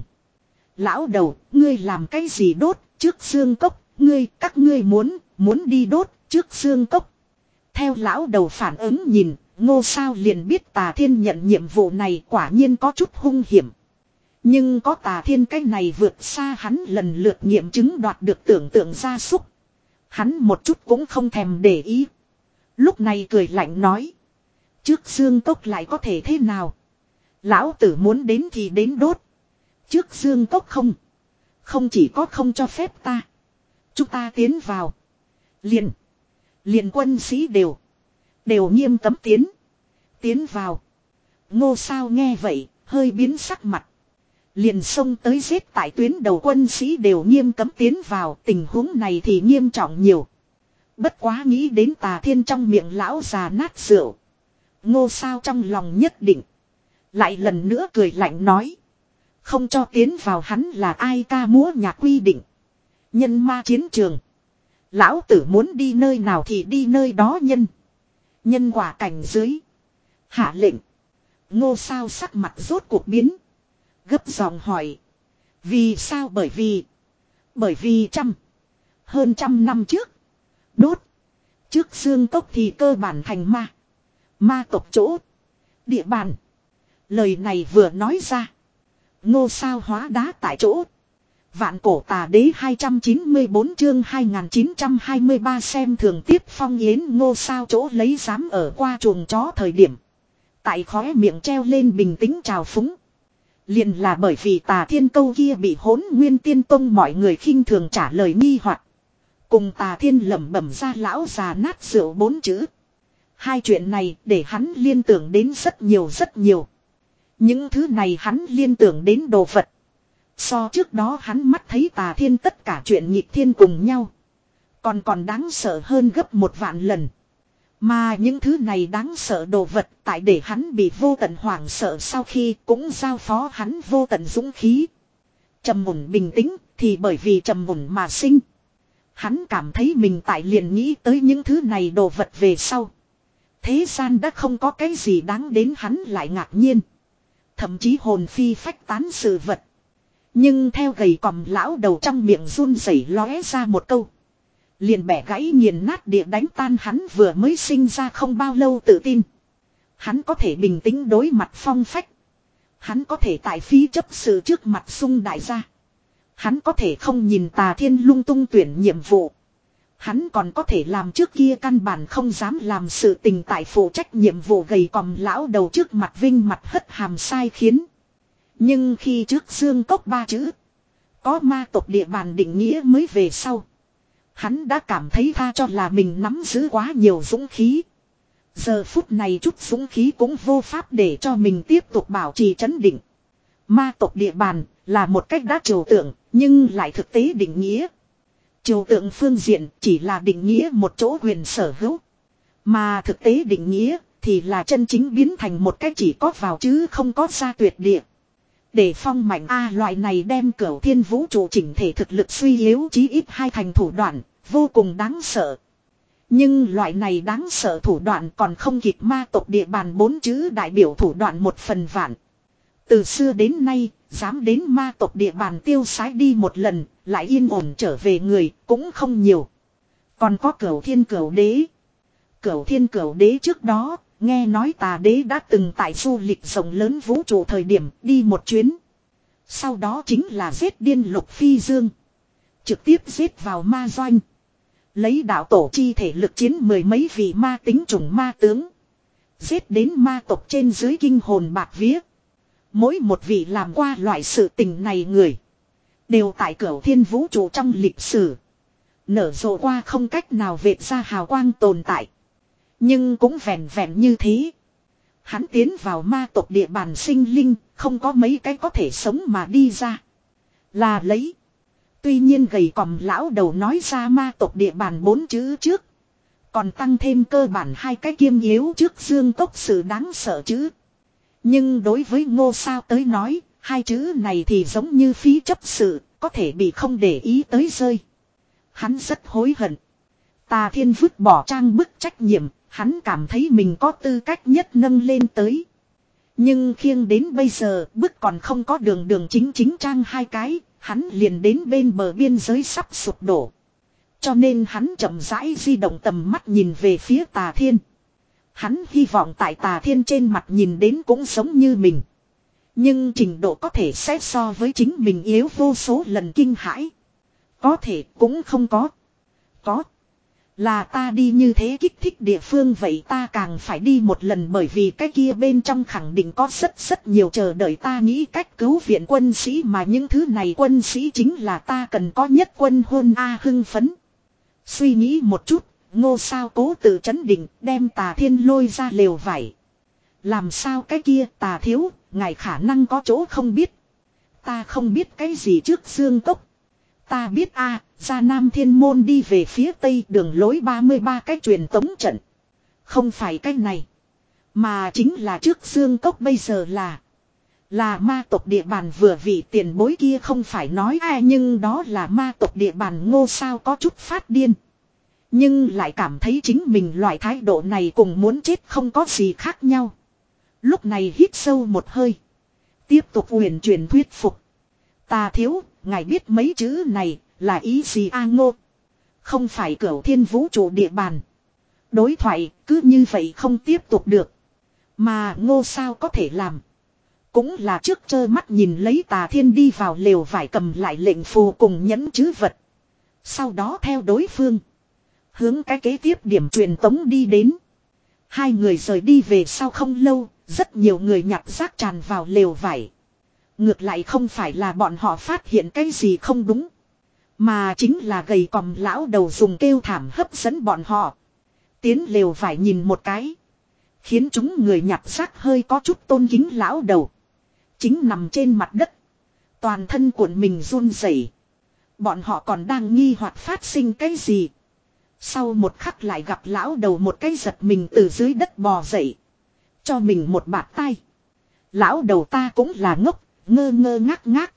Lão đầu, ngươi làm cái gì đốt trước xương cốc? Ngươi, các ngươi muốn, muốn đi đốt trước xương cốc. Theo lão đầu phản ứng nhìn, Ngô Sao liền biết Tà Thiên nhận nhiệm vụ này quả nhiên có chút hung hiểm. Nhưng có Tà Thiên cái này vượt xa hắn lần lượt nghiệm chứng đoạt được tưởng tượng gia súc, hắn một chút cũng không thèm để ý. Lúc này cười lạnh nói, trước xương cốc lại có thể thế nào? Lão tử muốn đến thì đến đốt. Trước xương cốc không, không chỉ có không cho phép ta, chúng ta tiến vào, liền liền quân sĩ đều đều nghiêm cấm tiến tiến vào. Ngô Sao nghe vậy hơi biến sắc mặt, liền xông tới giết tại tuyến đầu quân sĩ đều nghiêm cấm tiến vào, tình huống này thì nghiêm trọng nhiều. Bất quá nghĩ đến Tà Thiên trong miệng lão già nát rượu, Ngô Sao trong lòng nhất định, lại lần nữa cười lạnh nói, không cho tiến vào hắn là ai ca múa nhạc quy định, nhân ma chiến trường, lão tử muốn đi nơi nào thì đi nơi đó. Nhân nhân quả cảnh dưới, hạ lệnh. Ngô Sao sắc mặt rốt cuộc biến, gấp giọng hỏi, vì sao? Bởi vì bởi vì trăm hơn trăm năm trước đốt trước xương cốc thì cơ bản thành ma ma tộc chỗ địa bàn. Lời này vừa nói ra, Ngô Sao hóa đá tại chỗ. Vạn cổ tà đế hai trăm chín mươi bốn chương hai nghìn chín trăm hai mươi ba xem thường tiếp phong yến. Ngô Sao chỗ lấy dám ở qua chuồng chó thời điểm, tại khóe miệng treo lên bình tĩnh trào phúng. Liền là bởi vì Tà Thiên câu kia bị Hỗn Nguyên Tiên Tông mọi người khinh thường trả lời nghi hoặc. Cùng Tà Thiên lẩm bẩm ra lão già nát rượu bốn chữ. Hai chuyện này để hắn liên tưởng đến rất nhiều rất nhiều. Những thứ này hắn liên tưởng đến đồ vật. So trước đó hắn mắt thấy Tà Thiên tất cả chuyện nghịch thiên cùng nhau. Còn còn đáng sợ hơn gấp một vạn lần. Mà những thứ này đáng sợ đồ vật tại để hắn bị vô tận hoảng sợ sau khi cũng giao phó hắn vô tận dũng khí. Trầm mùn bình tĩnh thì bởi vì trầm mùn mà sinh. Hắn cảm thấy mình tại liền nghĩ tới những thứ này đồ vật về sau. Thế gian đã không có cái gì đáng đến hắn lại ngạc nhiên. Thậm chí hồn phi phách tán sự vật. Nhưng theo gầy còm lão đầu trong miệng run rẩy lóe ra một câu. Liền bẻ gãy nghiền nát địa đánh tan hắn vừa mới sinh ra không bao lâu tự tin. Hắn có thể bình tĩnh đối mặt phong phách. Hắn có thể tại phi chấp sự trước mặt sung đại gia. Hắn có thể không nhìn Tà Thiên lung tung tuyển nhiệm vụ. Hắn còn có thể làm trước kia căn bản không dám làm sự tình tại phụ trách nhiệm vụ gầy còm lão đầu trước mặt vinh mặt hất hàm sai khiến. Nhưng khi trước Dương Cốc ba chữ. Có ma tộc địa bàn định nghĩa mới về sau. Hắn đã cảm thấy tha cho là mình nắm giữ quá nhiều dũng khí. Giờ phút này chút dũng khí cũng vô pháp để cho mình tiếp tục bảo trì trấn định. Ma tộc địa bàn là một cách đã trừu tượng, nhưng lại thực tế định nghĩa. Trừu tượng phương diện chỉ là định nghĩa một chỗ quyền sở hữu. Mà thực tế định nghĩa thì là chân chính biến thành một cách chỉ có vào chứ không có ra tuyệt địa. Để phong mạnh A loại này đem cửu thiên vũ trụ chỉnh thể thực lực suy yếu chí ít hai thành thủ đoạn, vô cùng đáng sợ. Nhưng loại này đáng sợ thủ đoạn còn không kịp ma tộc địa bàn bốn chữ đại biểu thủ đoạn một phần vạn. Từ xưa đến nay, dám đến ma tộc địa bàn tiêu sái đi một lần, lại yên ổn trở về người cũng không nhiều. Còn có cửu thiên cửu đế. Cửu thiên cửu đế trước đó, nghe nói Tà Đế đã từng tại du lịch rộng lớn vũ trụ thời điểm đi một chuyến. Sau đó chính là giết điên Lục Phi Dương. Trực tiếp giết vào ma doanh. Lấy đạo tổ chi thể lực chiến mười mấy vị ma tính trùng ma tướng. Giết đến ma tộc trên dưới kinh hồn bạc vía. Mỗi một vị làm qua loại sự tình này người. Đều tại cửu thiên vũ trụ trong lịch sử. Nở rộ qua không cách nào vệt ra hào quang tồn tại. Nhưng cũng vẹn vẹn như thế. Hắn tiến vào ma tộc địa bàn sinh linh, không có mấy cái có thể sống mà đi ra. Là lấy. Tuy nhiên gầy còm lão đầu nói ra ma tộc địa bàn bốn chữ trước. Còn tăng thêm cơ bản hai cái kiêm yếu trước Dương Cốc sự đáng sợ chữ. Nhưng đối với Ngô Sao tới nói, hai chữ này thì giống như phí chấp sự, có thể bị không để ý tới rơi. Hắn rất hối hận. Tà Thiên vứt bỏ trang bức trách nhiệm, hắn cảm thấy mình có tư cách nhất nâng lên tới. Nhưng khiêng đến bây giờ, bức còn không có đường đường chính chính trang hai cái, hắn liền đến bên bờ biên giới sắp sụp đổ. Cho nên hắn chậm rãi di động tầm mắt nhìn về phía Tà Thiên. Hắn hy vọng tại Tà Thiên trên mặt nhìn đến cũng giống như mình. Nhưng trình độ có thể xét so với chính mình yếu vô số lần kinh hãi. Có thể cũng không có. Có. Là ta đi như thế kích thích địa phương vậy ta càng phải đi một lần bởi vì cái kia bên trong khẳng định có rất rất nhiều chờ đợi ta nghĩ cách cứu viện quân sĩ mà những thứ này quân sĩ chính là ta cần có nhất quân hôn A hưng phấn. Suy nghĩ một chút, Ngô Sao cố tự trấn định đem Tà Thiên lôi ra lều vải. Làm sao cái kia Tà thiếu, ngài khả năng có chỗ không biết. Ta không biết cái gì trước Dương Cốc. Ta biết a, à, ra Nam Thiên Môn đi về phía Tây đường lối ba mươi ba cái truyền tống trận. Không phải cái này. Mà chính là trước Dương Cốc bây giờ là. Là ma tộc địa bàn vừa vị tiền bối kia không phải nói ai nhưng đó là ma tộc địa bàn Ngô Sao có chút phát điên. Nhưng lại cảm thấy chính mình loại thái độ này cùng muốn chết không có gì khác nhau. Lúc này hít sâu một hơi. Tiếp tục huyền truyền thuyết phục. Tà thiếu, ngài biết mấy chữ này là ý gì a Ngô? Không phải cửu thiên vũ trụ địa bàn. Đối thoại cứ như vậy không tiếp tục được. Mà Ngô Sao có thể làm. Cũng là trước trơ mắt nhìn lấy Tà Thiên đi vào lều vải cầm lại lệnh phù cùng nhẫn chữ vật. Sau đó theo đối phương. Hướng cái kế tiếp điểm truyền tống đi đến. Hai người rời đi về sau không lâu, Rất nhiều người nhặt rác tràn vào lều vải. Ngược lại không phải là bọn họ phát hiện cái gì không đúng. Mà chính là gầy còm lão đầu dùng kêu thảm hấp dẫn bọn họ. Tiến lều vải nhìn một cái. Khiến chúng người nhặt rác hơi có chút tôn kính lão đầu. Chính nằm trên mặt đất. Toàn thân cuộn mình run rẩy. Bọn họ còn đang nghi hoặc phát sinh cái gì. Sau một khắc lại gặp lão đầu một cái giật mình từ dưới đất bò dậy. Cho mình một bạt tay. Lão đầu ta cũng là ngốc, ngơ ngơ ngác ngác.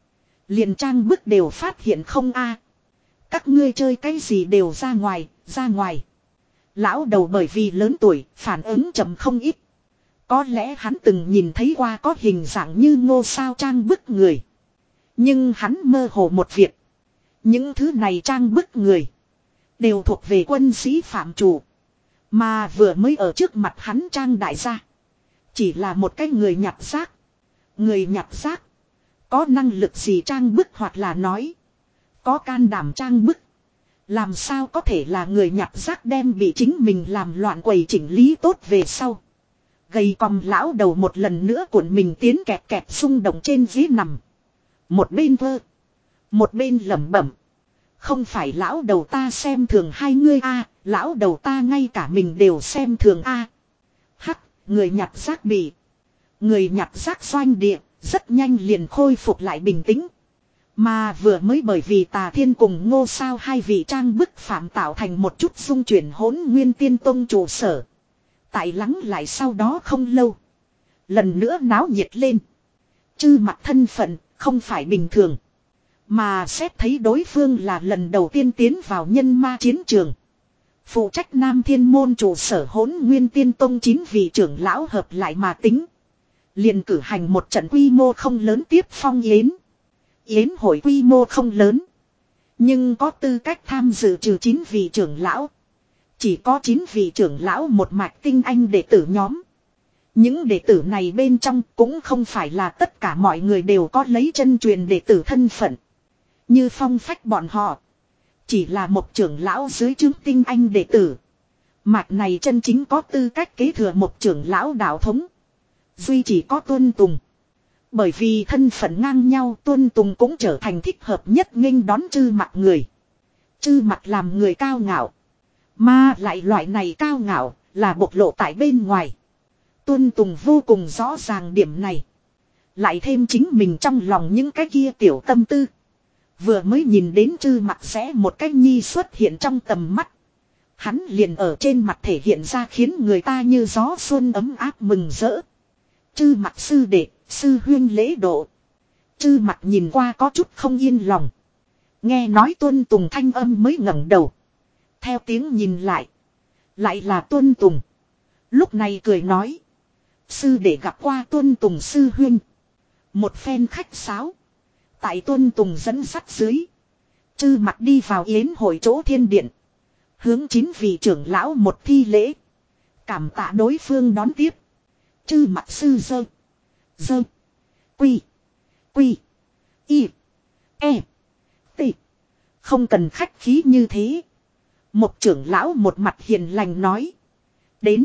Liền trang bức đều phát hiện không a. Các ngươi chơi cái gì đều ra ngoài, ra ngoài. Lão đầu bởi vì lớn tuổi, phản ứng chậm không ít. Có lẽ hắn từng nhìn thấy qua có hình dạng như ngô sao trang bức người. Nhưng hắn mơ hồ một việc. Những thứ này trang bức người. Đều thuộc về quân sĩ phạm chủ. Mà vừa mới ở trước mặt hắn trang đại gia. Chỉ là một cái người nhặt rác. Người nhặt rác. Có năng lực gì trang bức hoặc là nói. Có can đảm trang bức. Làm sao có thể là người nhặt rác đem bị chính mình làm loạn quầy chỉnh lý tốt về sau. Gầy còm lão đầu một lần nữa cuộn mình tiến kẹt kẹt xung động trên ghế nằm. Một bên thơ. Một bên lẩm bẩm. Không phải lão đầu ta xem thường hai ngươi a, lão đầu ta ngay cả mình đều xem thường a. Hắc, người nhặt rác bị. Người nhặt rác doanh địa, rất nhanh liền khôi phục lại bình tĩnh. Mà vừa mới bởi vì Tà Thiên cùng Ngô Sao hai vị trang bức phạm tạo thành một chút xung chuyển hỗn nguyên tiên tông trụ sở. Tại lắng lại sau đó không lâu. Lần nữa náo nhiệt lên. Chư mặt thân phận, không phải bình thường. Mà xét thấy đối phương là lần đầu tiên tiến vào nhân ma chiến trường. Phụ trách Nam Thiên môn trụ sở hỗn nguyên tiên tông chín vị trưởng lão hợp lại mà tính. Liền cử hành một trận quy mô không lớn tiếp phong yến. Yến hội quy mô không lớn. Nhưng có tư cách tham dự trừ chín vị trưởng lão. Chỉ có chín vị trưởng lão một mạch tinh anh đệ tử nhóm. Những đệ tử này bên trong cũng không phải là tất cả mọi người đều có lấy chân truyền đệ tử thân phận. Như Phong Phách bọn họ. Chỉ là một trưởng lão dưới trướng tinh anh đệ tử. Mạch này chân chính có tư cách kế thừa một trưởng lão đạo thống. Duy chỉ có Tuân Tùng. Bởi vì thân phận ngang nhau Tuân Tùng cũng trở thành thích hợp nhất nghênh đón Chư Mặt người. Chư Mặt làm người cao ngạo. Mà lại loại này cao ngạo là bộc lộ tại bên ngoài. Tuân Tùng vô cùng rõ ràng điểm này. Lại thêm chính mình trong lòng những cái kia tiểu tâm tư. Vừa mới nhìn đến Chư Mặt sẽ một cách nhi xuất hiện trong tầm mắt. Hắn liền ở trên mặt thể hiện ra khiến người ta như gió xuân ấm áp mừng rỡ. Chư Mặt sư đệ, sư huyên lễ độ. Chư Mặt nhìn qua có chút không yên lòng. Nghe nói Tuân Tùng thanh âm mới ngẩng đầu. Theo tiếng nhìn lại. Lại là Tuân Tùng. Lúc này cười nói. Sư đệ gặp qua Tuân Tùng sư huyên. Một phen khách sáo. Tại Tuân Tùng dẫn sắt dưới. Chư Mặt đi vào yến hội chỗ thiên điện. Hướng chín vị trưởng lão một thi lễ. Cảm tạ đối phương đón tiếp. Chư Mặt sư dơ. Dơ. Quy. Quy. Y. E. T. Không cần khách khí như thế. Một trưởng lão một mặt hiền lành nói. Đến.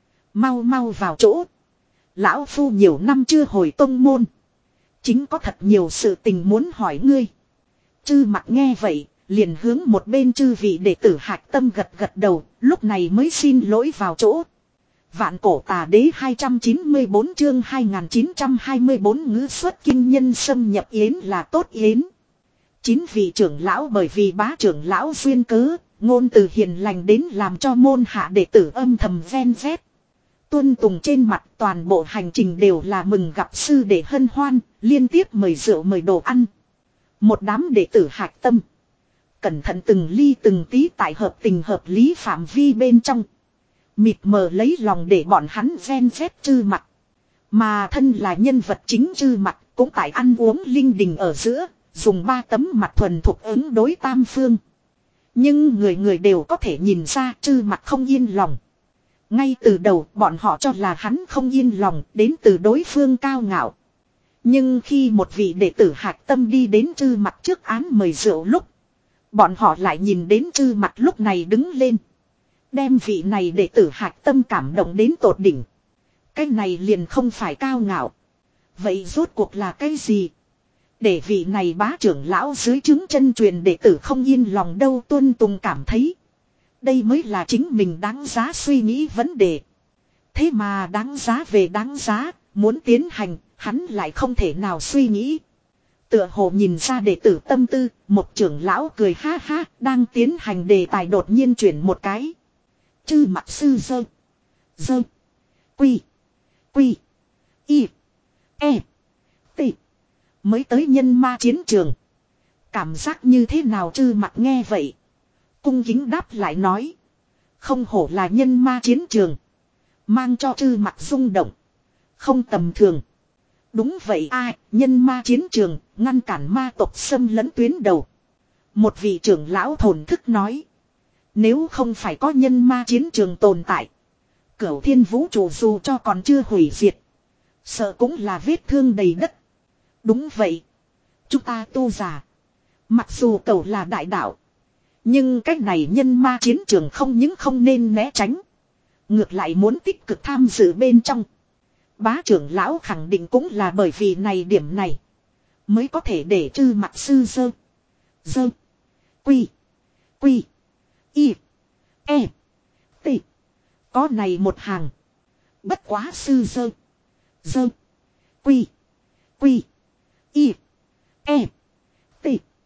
Mau mau vào chỗ. Lão phu nhiều năm chưa hồi tông môn. Chính có thật nhiều sự tình muốn hỏi ngươi. Chư Mặt nghe vậy. Liền hướng một bên chư vị đệ tử Hạc Tâm gật gật đầu. Lúc này mới xin lỗi vào chỗ. Vạn Cổ Tà Đế hai trăm chín mươi bốn chương hai nghìn chín trăm hai mươi bốn ngữ xuất kinh nhân xâm nhập yến là tốt yến. Chín vị trưởng lão bởi vì bá trưởng lão duyên cớ, ngôn từ hiền lành đến làm cho môn hạ đệ tử âm thầm ven vét. Tuân Tùng trên mặt toàn bộ hành trình đều là mừng gặp sư đệ hân hoan, liên tiếp mời rượu mời đồ ăn. Một đám đệ tử Hạc Tâm. Cẩn thận từng ly từng tí tại hợp tình hợp lý phạm vi bên trong. Mịt mờ lấy lòng để bọn hắn ven vét Chư Mặt. Mà thân là nhân vật chính Chư Mặt cũng tại ăn uống linh đình ở giữa. Dùng ba tấm mặt thuần thuộc ứng đối tam phương. Nhưng người người đều có thể nhìn ra Chư Mặt không yên lòng. Ngay từ đầu bọn họ cho là hắn không yên lòng đến từ đối phương cao ngạo. Nhưng khi một vị đệ tử Hạc Tâm đi đến Chư Mặt trước án mời rượu lúc. Bọn họ lại nhìn đến Chư Mặt lúc này đứng lên. Đem vị này đệ tử Hạc Tâm cảm động đến tột đỉnh. Cái này liền không phải cao ngạo. Vậy rốt cuộc là cái gì? Để vị này bá trưởng lão dưới trướng chân truyền đệ tử không yên lòng đâu. Tuân Tùng cảm thấy. Đây mới là chính mình đáng giá suy nghĩ vấn đề. Thế mà đáng giá về đáng giá. Muốn tiến hành, hắn lại không thể nào suy nghĩ. Tựa hồ nhìn ra đệ tử tâm tư, một trưởng lão cười ha ha, đang tiến hành đề tài đột nhiên chuyển một cái. Chư mặt sư dơ. Dơ. Quy. Quy. Y. E. T. Mới tới nhân ma chiến trường. Cảm giác như thế nào chư mặt nghe vậy. Cung kính đáp lại nói. Không hổ là nhân ma chiến trường. Mang cho chư mặt rung động. Không tầm thường. Đúng vậy ai, nhân ma chiến trường, ngăn cản ma tộc xâm lấn tuyến đầu. Một vị trưởng lão thổn thức nói. Nếu không phải có nhân ma chiến trường tồn tại. Cửu thiên vũ trụ dù cho còn chưa hủy diệt. Sợ cũng là vết thương đầy đất. Đúng vậy. Chúng ta tu giả. Mặc dù cậu là đại đạo. Nhưng cách này nhân ma chiến trường không những không nên né tránh. Ngược lại muốn tích cực tham dự bên trong. Bá trưởng lão khẳng định cũng là bởi vì này điểm này. Mới có thể để chư mặt sư dơ. Dơ. Quy. Quy. Y. E. T. Có này một hàng. Bất quá sư dơ. Dơ. Quy. Quy. Y. E. T.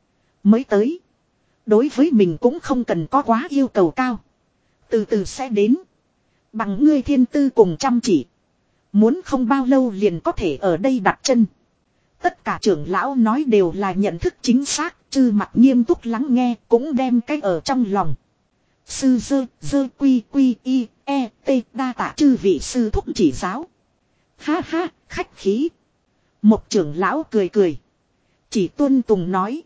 Mới tới. Đối với mình cũng không cần có quá yêu cầu cao. Từ từ sẽ đến. Bằng ngươi thiên tư cùng chăm chỉ. Muốn không bao lâu liền có thể ở đây đặt chân. Tất cả trưởng lão nói đều là nhận thức chính xác. Chư mặt nghiêm túc lắng nghe cũng đem cái ở trong lòng. Sư dơ dơ quy quy y e t đa tạ chư vị sư thúc chỉ giáo. Ha ha khách khí. Một trưởng lão cười cười. Chỉ Tuân Tùng nói.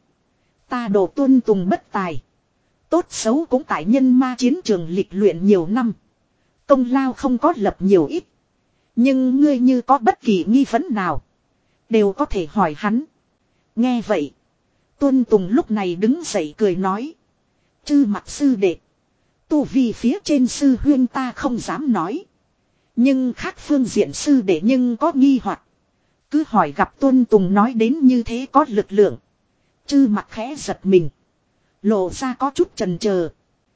Ta đồ Tuân Tùng bất tài. Tốt xấu cũng tại nhân ma chiến trường lịch luyện nhiều năm. Công lao không có lập nhiều ít. Nhưng ngươi như có bất kỳ nghi vấn nào. Đều có thể hỏi hắn. Nghe vậy. Tuân Tùng lúc này đứng dậy cười nói. Chư mặt sư đệ. Tu vi phía trên sư huyên ta không dám nói. Nhưng khác phương diện sư đệ nhưng có nghi hoặc. Cứ hỏi gặp Tuân Tùng nói đến như thế có lực lượng. Chư mặt khẽ giật mình. Lộ ra có chút chần chờ.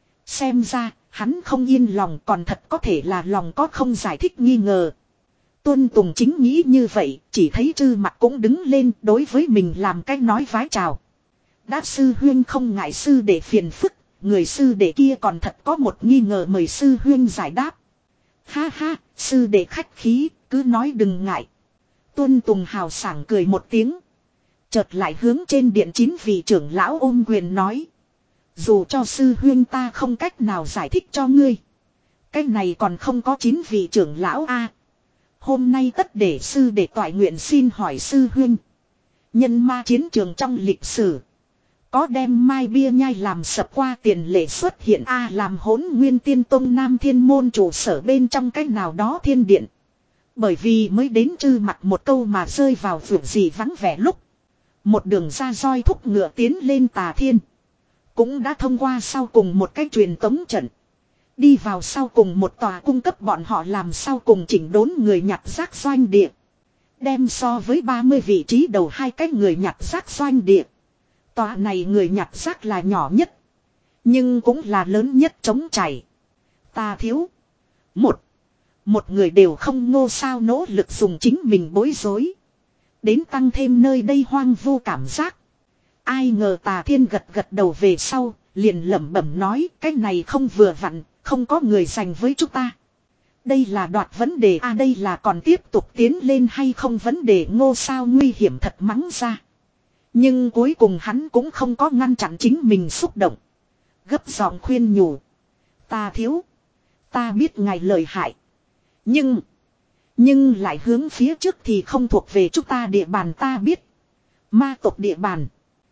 Xem ra hắn không yên lòng còn thật có thể là lòng có không giải thích nghi ngờ. Tuân Tùng chính nghĩ như vậy, chỉ thấy chư mặt cũng đứng lên đối với mình làm cách nói vái chào. Đáp sư huyên không ngại sư để phiền phức, người sư đệ kia còn thật có một nghi ngờ mời sư huyên giải đáp. Ha ha, sư đệ khách khí, cứ nói đừng ngại. Tuân Tùng hào sảng cười một tiếng. Chợt lại hướng trên điện chín vị trưởng lão ôm quyền nói. Dù cho sư huyên ta không cách nào giải thích cho ngươi. Cách này còn không có chín vị trưởng lão a. Hôm nay tất để sư để toại nguyện xin hỏi sư huyên. Nhân ma chiến trường trong lịch sử. Có đem mai bia nhai làm sập qua tiền lệ xuất hiện a làm hỗn nguyên tiên tông nam thiên môn trụ sở bên trong cách nào đó thiên điện. Bởi vì mới đến chư mặt một câu mà rơi vào vượt gì vắng vẻ lúc. Một đường ra roi thúc ngựa tiến lên tà thiên. Cũng đã thông qua sau cùng một cái truyền tống trận. Đi vào sau cùng một tòa cung cấp bọn họ làm sau cùng chỉnh đốn người nhặt rác doanh địa. Đem so với ba mươi vị trí đầu hai cái người nhặt rác doanh địa. Tòa này người nhặt rác là nhỏ nhất. Nhưng cũng là lớn nhất trống chảy. Ta thiếu. Một. Một người đều không ngô sao nỗ lực dùng chính mình bối rối. Đến tăng thêm nơi đây hoang vu cảm giác. Ai ngờ Tà Thiên gật gật đầu về sau, liền lẩm bẩm nói cái này không vừa vặn, không có người dành với chúng ta. Đây là đoạt vấn đề a à, đây là còn tiếp tục tiến lên hay không vấn đề ngô sao nguy hiểm thật mắng ra. Nhưng cuối cùng hắn cũng không có ngăn chặn chính mình xúc động. Gấp giọng khuyên nhủ. Ta thiếu. Ta biết ngài lợi hại. Nhưng. Nhưng lại hướng phía trước thì không thuộc về chúng ta địa bàn ta biết. Ma tộc địa bàn.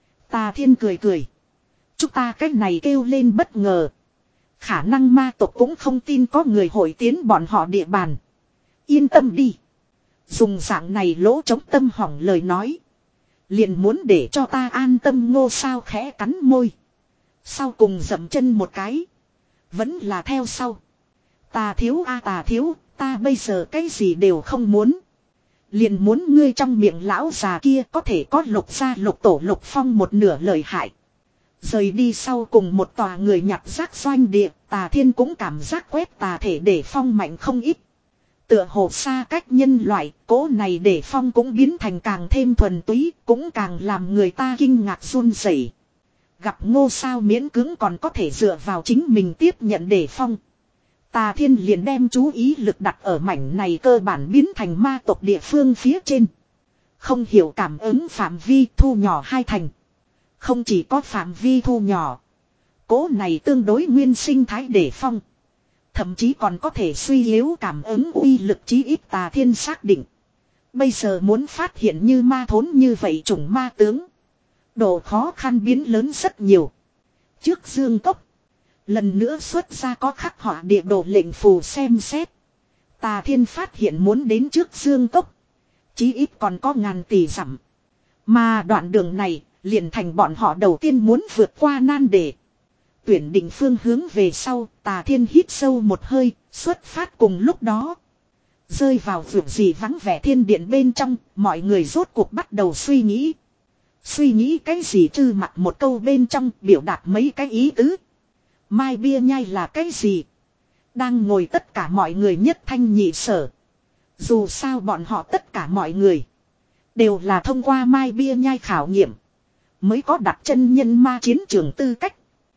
Tà Thiên cười cười. Chúng ta cách này kêu lên bất ngờ. Khả năng ma tộc cũng không tin có người hội tiến bọn họ địa bàn. Yên tâm đi. Dùng dạng này lỗ chống tâm hỏng lời nói. Liền muốn để cho ta an tâm ngô sao khẽ cắn môi. Sau cùng dậm chân một cái. Vẫn là theo sau. Tà thiếu a à, tà thiếu. Ta bây giờ cái gì đều không muốn. Liền muốn ngươi trong miệng lão già kia có thể có lục gia lục tổ lục phong một nửa lời hại. Rời đi sau cùng một tòa người nhặt rác doanh địa, Tà Thiên cũng cảm giác quét tà thể để phong mạnh không ít. Tựa hồ xa cách nhân loại, cố này để phong cũng biến thành càng thêm thuần túy, cũng càng làm người ta kinh ngạc run rẩy. Gặp Ngô Sao miễn cưỡng còn có thể dựa vào chính mình tiếp nhận để phong. Tà Thiên liền đem chú ý lực đặt ở mảnh này cơ bản biến thành ma tộc địa phương phía trên. Không hiểu cảm ứng phạm vi thu nhỏ hai thành. Không chỉ có phạm vi thu nhỏ. Cố này tương đối nguyên sinh thái để phong. Thậm chí còn có thể suy yếu cảm ứng uy lực chí ít Tà Thiên xác định. Bây giờ muốn phát hiện như ma thốn như vậy chủng ma tướng. Độ khó khăn biến lớn rất nhiều. Trước Dương Cốc. Lần nữa xuất ra có khắc họa địa đồ lệnh phù xem xét. Tà Thiên phát hiện muốn đến trước Dương Cốc. Chí ít còn có ngàn tỷ dặm. Mà đoạn đường này liền thành bọn họ đầu tiên muốn vượt qua nan đề. Tuyển định phương hướng về sau, Tà Thiên hít sâu một hơi, xuất phát cùng lúc đó. Rơi vào vượt gì vắng vẻ thiên điện bên trong, mọi người rốt cuộc bắt đầu suy nghĩ. Suy nghĩ cái gì trừ mặt một câu bên trong biểu đạt mấy cái ý tứ. Mai bia nhai là cái gì? Đang ngồi tất cả mọi người nhất thanh nhị sở. Dù sao bọn họ tất cả mọi người đều là thông qua mai bia nhai khảo nghiệm mới có đặt chân nhân ma chiến trường tư cách.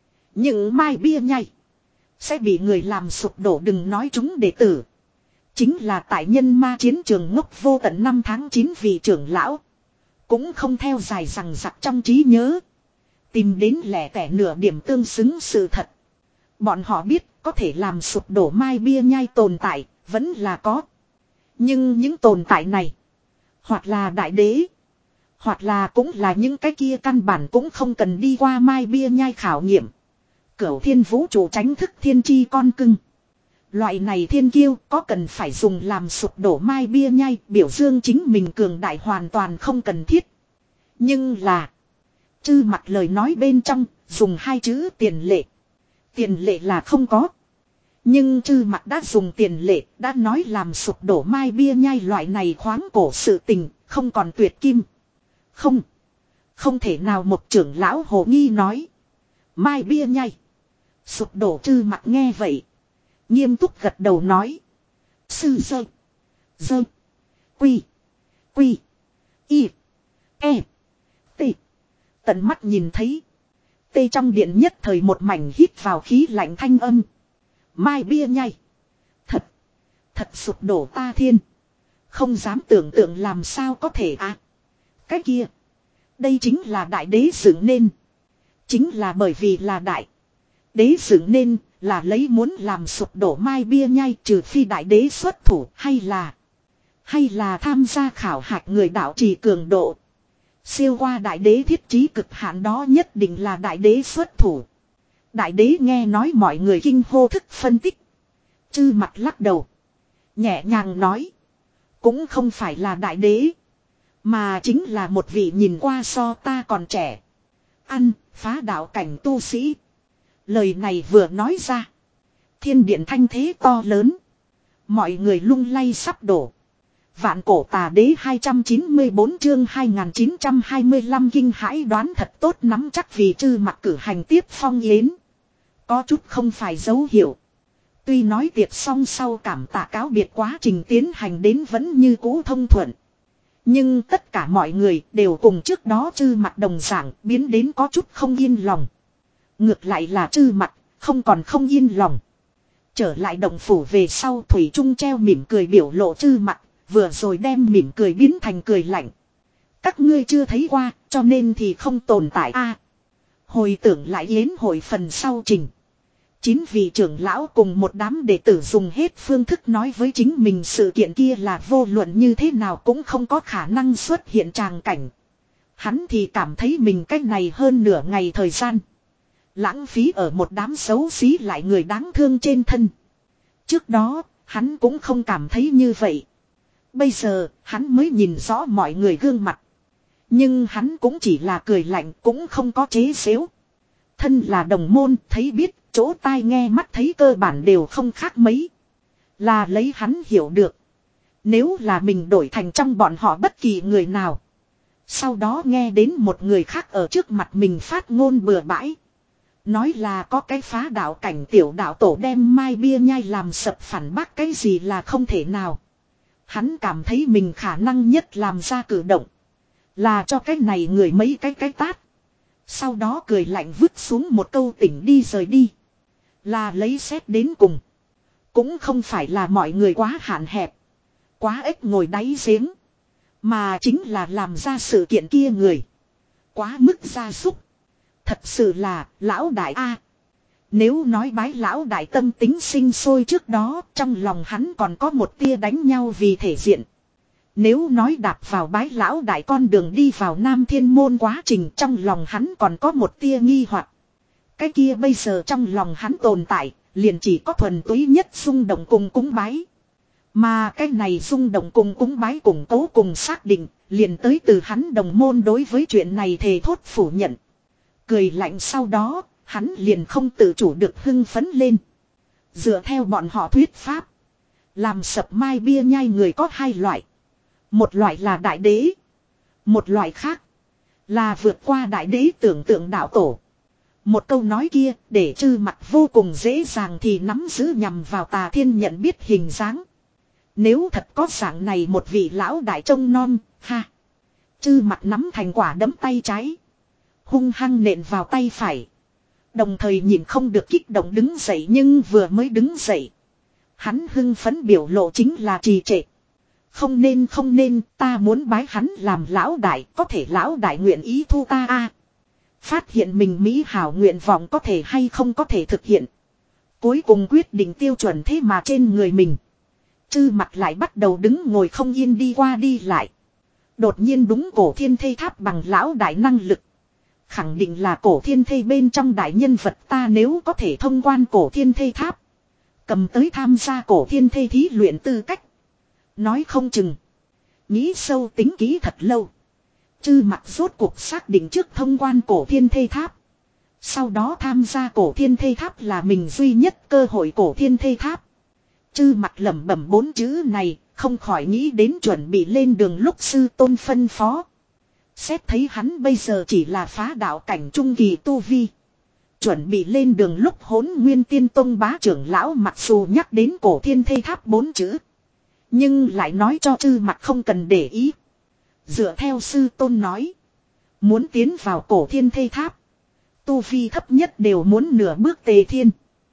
Những mai bia nhai sẽ bị người làm sụp đổ, đừng nói chúng đệ tử. Chính là tại nhân ma chiến trường ngốc vô tận năm tháng chín vị trưởng lão cũng không theo dài rằng rặc trong trí nhớ tìm đến lẻ tẻ nửa điểm tương xứng sự thật. Bọn họ biết có thể làm sụp đổ mai bia nhai tồn tại vẫn là có. Nhưng những tồn tại này hoặc là đại đế, hoặc là cũng là những cái kia căn bản cũng không cần đi qua mai bia nhai khảo nghiệm. Cửu thiên vũ trụ tránh thức thiên chi con cưng. Loại này thiên kiêu có cần phải dùng làm sụp đổ mai bia nhai biểu dương chính mình cường đại hoàn toàn không cần thiết. Nhưng là Chư Mặc lời nói bên trong dùng hai chữ tiền lệ. Tiền lệ là không có. Nhưng Chư Mặc đã dùng tiền lệ, đã nói làm sụp đổ mai bia nhai loại này khoáng cổ sự tình, không còn tuyệt kim. Không. Không thể nào, một trưởng lão hồ nghi nói. Mai bia nhai sụp đổ. Chư Mặc nghe vậy nghiêm túc gật đầu nói. Sư dơ. Dơ. Quy. Quy. Y. E. T. Tận mắt nhìn thấy. Tê trong điện nhất thời một mảnh hít vào khí lạnh thanh âm. Mai bia nhai. Thật. Thật sụp đổ. Ta Thiên. Không dám tưởng tượng làm sao có thể à. Cái kia. Đây chính là đại đế dựng nên. Chính là bởi vì là đại đế dựng nên là lấy muốn làm sụp đổ mai bia nhai, trừ phi đại đế xuất thủ hay là hay là tham gia khảo hạch người đạo trì cường độ. Siêu qua đại đế thiết trí cực hạn đó nhất định là đại đế xuất thủ. Đại đế nghe nói mọi người kinh hô thức phân tích. Chư Mặc lắc đầu. Nhẹ nhàng nói. Cũng không phải là đại đế. Mà chính là một vị nhìn qua so ta còn trẻ. Ăn, phá đạo cảnh tu sĩ. Lời này vừa nói ra. Thiên điện thanh thế to lớn. Mọi người lung lay sắp đổ. Vạn cổ tà đế hai trăm chín mươi bốn chương hai nghìn chín trăm hai mươi lăm kinh hãi đoán thật tốt nắm chắc vì Chư Mặc cử hành tiếp phong yến. Có chút không phải dấu hiệu. Tuy nói tiệc xong sau cảm tạ cáo biệt quá trình tiến hành đến vẫn như cũ thông thuận. Nhưng tất cả mọi người đều cùng trước đó Chư Mặc đồng dạng biến đến có chút không yên lòng. Ngược lại là Chư Mặc không còn không yên lòng. Trở lại động phủ về sau thủy trung treo mỉm cười biểu lộ Chư Mặc, vừa rồi đem mỉm cười biến thành cười lạnh. Các ngươi chưa thấy qua, cho nên thì không tồn tại a. À, hồi tưởng lại yến hội phần sau trình. Chín vị trưởng lão cùng một đám đệ tử dùng hết phương thức nói với chính mình sự kiện kia là vô luận như thế nào cũng không có khả năng xuất hiện tràng cảnh. Hắn thì cảm thấy mình cách này hơn nửa ngày thời gian lãng phí ở một đám xấu xí lại người đáng thương trên thân. Trước đó, hắn cũng không cảm thấy như vậy. Bây giờ, hắn mới nhìn rõ mọi người gương mặt. Nhưng hắn cũng chỉ là cười lạnh, cũng không có chế xếu. Thân là đồng môn, thấy biết, chỗ tai nghe mắt thấy cơ bản đều không khác mấy. Là lấy hắn hiểu được. Nếu là mình đổi thành trong bọn họ bất kỳ người nào. Sau đó nghe đến một người khác ở trước mặt mình phát ngôn bừa bãi. Nói là có cái phá đạo cảnh tiểu đạo tổ đem mai bia nhai làm sập, phản bác cái gì là không thể nào. Hắn cảm thấy mình khả năng nhất làm ra cử động. Là cho cái này người mấy cái cái tát. Sau đó cười lạnh vứt xuống một câu tỉnh đi rời đi. Là lấy xét đến cùng. Cũng không phải là mọi người quá hạn hẹp. Quá ếch ngồi đáy giếng. Mà chính là làm ra sự kiện kia người. Quá mức gia súc. Thật sự là lão đại A. Nếu nói bái lão đại tâm tính sinh sôi trước đó, trong lòng hắn còn có một tia đánh nhau vì thể diện. Nếu nói đạp vào bái lão đại con đường đi vào Nam Thiên Môn quá trình, trong lòng hắn còn có một tia nghi hoặc. Cái kia bây giờ trong lòng hắn tồn tại, liền chỉ có thuần túy nhất xung động cùng cúng bái. Mà cái này xung động cùng cúng bái cùng cố cùng xác định, liền tới từ hắn đồng môn đối với chuyện này thề thốt phủ nhận. Cười lạnh sau đó, hắn liền không tự chủ được hưng phấn lên. Dựa theo bọn họ thuyết pháp, làm sập mai bia nhai người có hai loại. Một loại là đại đế. Một loại khác là vượt qua đại đế tưởng tượng đạo tổ. Một câu nói kia để Chư Mặc vô cùng dễ dàng thì nắm giữ nhằm vào Tà Thiên nhận biết hình dáng. Nếu thật có dạng này một vị lão đại trông non, ha. Chư Mặc nắm thành quả đấm tay trái. Hung hăng nện vào tay phải. Đồng thời nhìn không được kích động đứng dậy, nhưng vừa mới đứng dậy. Hắn hưng phấn biểu lộ chính là trì trệ. Không nên không nên, ta muốn bái hắn làm lão đại, có thể lão đại nguyện ý thu ta a. Phát hiện mình mỹ hảo nguyện vọng có thể hay không có thể thực hiện. Cuối cùng quyết định tiêu chuẩn thế mà trên người mình. Chư Mặc lại bắt đầu đứng ngồi không yên đi qua đi lại. Đột nhiên đúng cổ thiên thây tháp bằng lão đại năng lực. Khẳng định là cổ thiên thây bên trong đại nhân vật, ta nếu có thể thông quan cổ thiên thây tháp. Cầm tới tham gia cổ thiên thây thí luyện tư cách. Nói không chừng. Nghĩ sâu tính kỹ thật lâu. Chư Mặc rốt cuộc xác định trước thông quan cổ thiên thây tháp. Sau đó tham gia cổ thiên thây tháp là mình duy nhất cơ hội cổ thiên thây tháp. Chư Mặc lẩm bẩm bốn chữ này, không khỏi nghĩ đến chuẩn bị lên đường lúc sư tôn phân phó. Xét thấy hắn bây giờ chỉ là phá đạo cảnh trung kỳ tu vi. Chuẩn bị lên đường lúc Hỗn Nguyên Tiên Tông bá trưởng lão mặc dù nhắc đến cổ thiên thây tháp bốn chữ. Nhưng lại nói cho Chư Mặc không cần để ý. Dựa theo sư tôn nói. Muốn tiến vào cổ thiên thây tháp. Tu vi thấp nhất đều muốn nửa bước tề thiên.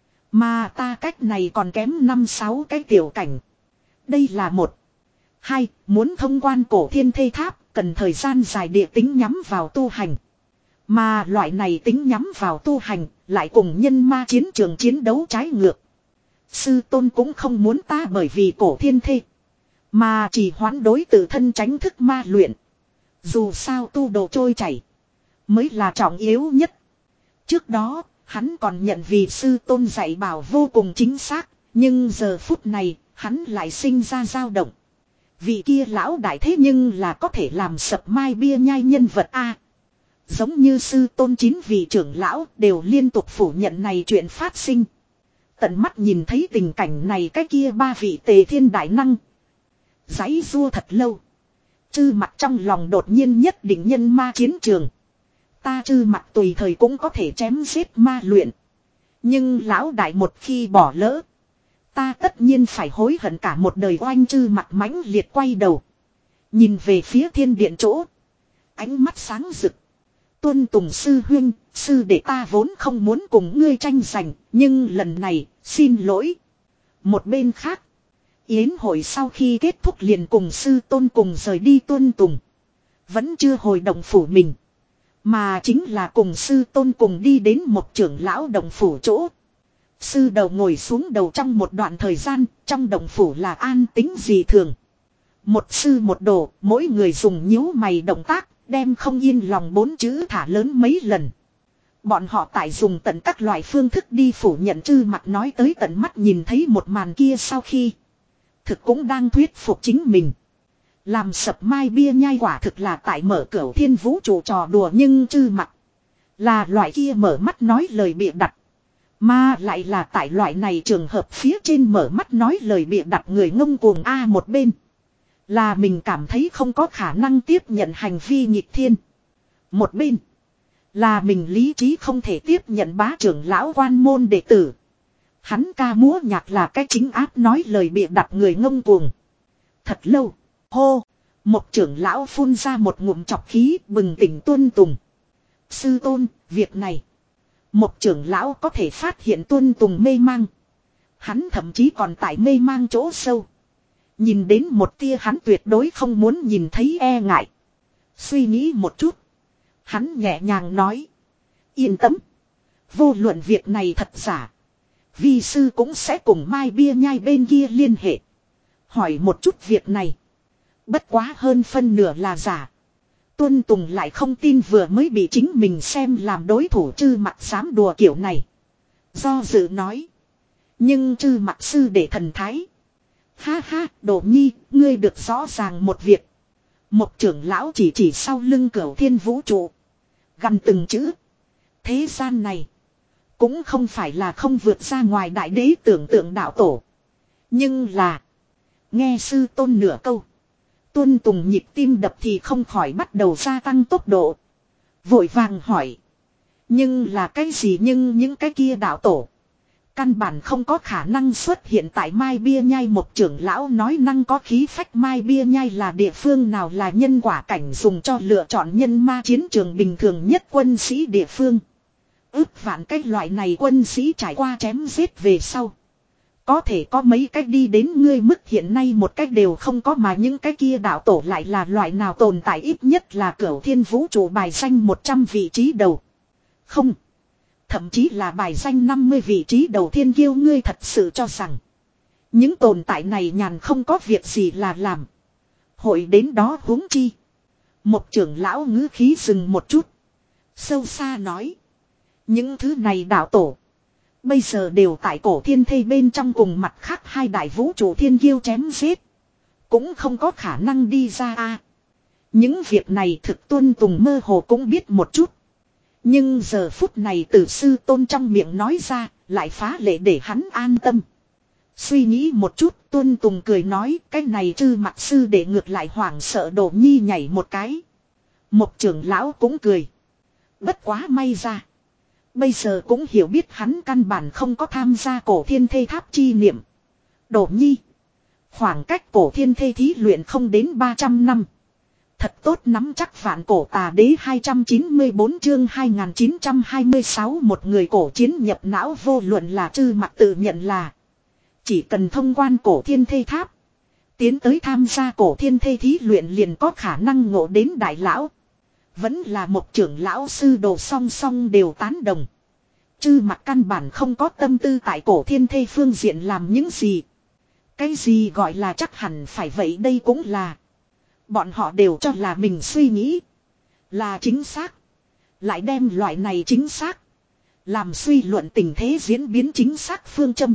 Mà ta cách này còn kém năm sáu cái tiểu cảnh. Đây là một. Hai, muốn thông quan cổ thiên thây tháp. Cần thời gian dài địa tính nhắm vào tu hành. Mà loại này tính nhắm vào tu hành. Lại cùng nhân ma chiến trường chiến đấu trái ngược. Sư tôn cũng không muốn ta bởi vì cổ thiên thây. Mà chỉ hoán đối tự thân tránh thức ma luyện. Dù sao tu đồ trôi chảy. Mới là trọng yếu nhất. Trước đó, hắn còn nhận vì sư tôn dạy bảo vô cùng chính xác. Nhưng giờ phút này, hắn lại sinh ra dao động. Vị kia lão đại thế nhưng là có thể làm sập mai bia nhai nhân vật A. Giống như sư tôn chín vị trưởng lão đều liên tục phủ nhận này chuyện phát sinh. Tận mắt nhìn thấy tình cảnh này, cái kia ba vị tề thiên đại năng. Giãy rua thật lâu. Chư Mặc trong lòng đột nhiên nhất định nhân ma chiến trường. Ta Chư Mặc tùy thời cũng có thể chém giết ma luyện. Nhưng lão đại một khi bỏ lỡ. Ta tất nhiên phải hối hận cả một đời. Oanh Chư Mặc mãnh liệt quay đầu. Nhìn về phía thiên điện chỗ. Ánh mắt sáng rực. Tuân Tùng sư huynh, sư để ta vốn không muốn cùng ngươi tranh giành. Nhưng lần này, xin lỗi. Một bên khác. Yến hội sau khi kết thúc liền cùng sư tôn cùng rời đi. Tuân Tùng vẫn chưa hồi động phủ mình. Mà chính là cùng sư tôn cùng đi đến một trưởng lão động phủ chỗ. Sư đầu ngồi xuống đầu trong một đoạn thời gian. Trong động phủ là an tĩnh dị thường. Một sư một đồ, mỗi người dùng nhíu mày động tác. Đem không yên lòng bốn chữ thả lớn mấy lần. Bọn họ tại dùng tận các loại phương thức đi phủ nhận Chư Mặc nói tới tận mắt nhìn thấy một màn kia sau khi. Thực cũng đang thuyết phục chính mình. Làm sập mai bia nhai quả thực là tại mở cửa thiên vũ trụ trò đùa, nhưng Chư Mặc là loại kia mở mắt nói lời bịa đặt. Mà lại là tại loại này trường hợp phía trên mở mắt nói lời bịa đặt người ngông cuồng A một bên. Là mình cảm thấy không có khả năng tiếp nhận hành vi nghịch thiên. Một bên. Là mình lý trí không thể tiếp nhận bá trưởng lão quan môn đệ tử. Hắn ca múa nhạc là cái chính áp nói lời bịa đặt người ngông cuồng. Thật lâu. Hô. Một trưởng lão phun ra một ngụm chọc khí bừng tỉnh Tuân Tùng. Sư tôn, việc này. Một trưởng lão có thể phát hiện Tuân Tùng mê mang. Hắn thậm chí còn tại mê mang chỗ sâu. Nhìn đến một tia hắn tuyệt đối không muốn nhìn thấy e ngại. Suy nghĩ một chút. Hắn nhẹ nhàng nói. Yên tâm. Vô luận việc này thật giả. Vi sư cũng sẽ cùng Mai Bia Nhai bên kia liên hệ. Hỏi một chút việc này. Bất quá hơn phân nửa là giả. Tuân Tùng lại không tin vừa mới bị chính mình xem làm đối thủ chư mặt dám đùa kiểu này. Do dự nói. Nhưng chư mặt sư để thần thái. Ha ha, Đồ Nhi, ngươi được rõ ràng một việc. Một trưởng lão chỉ chỉ sau lưng Cửu Thiên vũ trụ. Gần từng chữ. Thế gian này. Cũng không phải là không vượt ra ngoài đại đế tưởng tượng đạo tổ. Nhưng là. Nghe sư tôn nửa câu. Tuân Tùng nhịp tim đập thì không khỏi bắt đầu gia tăng tốc độ. Vội vàng hỏi. Nhưng là cái gì nhưng những cái kia đạo tổ. Căn bản không có khả năng xuất hiện tại Mai Bia Nhai. Một trưởng lão nói năng có khí phách. Mai Bia Nhai là địa phương nào là nhân quả cảnh dùng cho lựa chọn nhân ma chiến trường bình thường nhất quân sĩ địa phương. Ước vạn cái loại này quân sĩ trải qua chém giết về sau. Có thể có mấy cách đi đến ngươi mức hiện nay một cách đều không có mà những cái kia đạo tổ lại là loại nào tồn tại ít nhất là Cửu Thiên vũ trụ bài danh một trăm vị trí đầu. Không. Thậm chí là bài danh năm mươi vị trí đầu thiên kiêu ngươi thật sự cho rằng. Những tồn tại này nhàn không có việc gì là làm. Hội đến đó huống chi. Một trưởng lão ngữ khí dừng một chút. Sâu xa nói. Những thứ này đạo tổ. Bây giờ đều tại cổ thiên thây bên trong cùng mặt khác hai đại vũ trụ thiên kiêu chém giết. Cũng không có khả năng đi ra a. Những việc này thực Tuân Tùng mơ hồ cũng biết một chút. Nhưng giờ phút này từ sư tôn trong miệng nói ra lại phá lệ để hắn an tâm. Suy nghĩ một chút Tuân Tùng cười nói cái này chư mặt sư để ngược lại hoảng sợ Đồ Nhi nhảy một cái. Một trưởng lão cũng cười. Bất quá may ra. Bây giờ cũng hiểu biết hắn căn bản không có tham gia cổ thiên thê tháp chi niệm. Đồ Nhi. Khoảng cách cổ thiên thê thí luyện không đến ba trăm năm. Thật tốt nắm chắc vạn cổ tà đế hai trăm chín mươi bốn chương hai nghìn chín trăm hai mươi sáu một người cổ chiến nhập não vô luận là chư mặt tự nhận là. Chỉ cần thông quan cổ thiên thê tháp. Tiến tới tham gia cổ thiên thê thí luyện liền có khả năng ngộ đến đại lão. Vẫn là một trưởng lão sư đồ song song đều tán đồng. Chư mặt căn bản không có tâm tư tại cổ thiên thê phương diện làm những gì. Cái gì gọi là chắc hẳn phải vậy đây cũng là. Bọn họ đều cho là mình suy nghĩ. Là chính xác. Lại đem loại này chính xác. Làm suy luận tình thế diễn biến chính xác phương châm.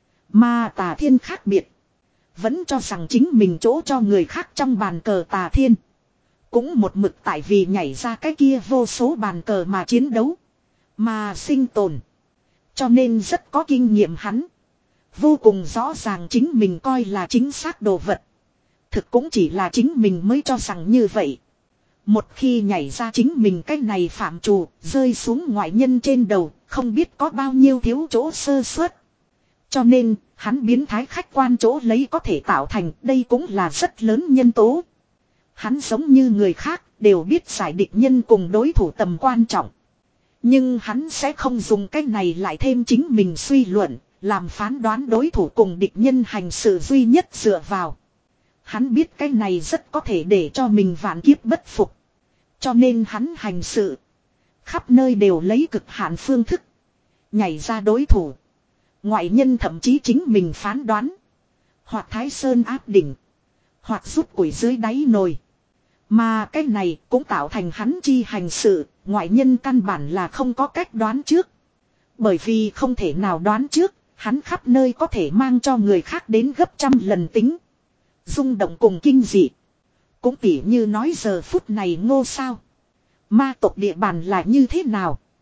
Mà Tà Thiên khác biệt. Vẫn cho rằng chính mình chỗ cho người khác trong bàn cờ Tà Thiên. Cũng một mực tại vì nhảy ra cái kia vô số bàn cờ mà chiến đấu. Mà sinh tồn. Cho nên rất có kinh nghiệm hắn. Vô cùng rõ ràng chính mình coi là chính xác đồ vật. Thực cũng chỉ là chính mình mới cho rằng như vậy. Một khi nhảy ra chính mình cái này phạm trù, rơi xuống ngoại nhân trên đầu, không biết có bao nhiêu thiếu chỗ sơ suất. Cho nên, hắn biến thái khách quan chỗ lấy có thể tạo thành, đây cũng là rất lớn nhân tố. Hắn giống như người khác, đều biết giải địch nhân cùng đối thủ tầm quan trọng. Nhưng hắn sẽ không dùng cái này lại thêm chính mình suy luận, làm phán đoán đối thủ cùng địch nhân hành sự duy nhất dựa vào. Hắn biết cái này rất có thể để cho mình vạn kiếp bất phục. Cho nên hắn hành sự. Khắp nơi đều lấy cực hạn phương thức. Nhảy ra đối thủ. Ngoại nhân thậm chí chính mình phán đoán. Hoặc thái sơn áp đỉnh. Hoặc rút củi dưới đáy nồi. Mà cái này cũng tạo thành hắn chi hành sự. Ngoại nhân căn bản là không có cách đoán trước. Bởi vì không thể nào đoán trước. Hắn khắp nơi có thể mang cho người khác đến gấp trăm lần tính. Rung động cùng kinh dị. Cũng tỉ như nói giờ phút này ngô sao. Ma tộc địa bàn là như thế nào.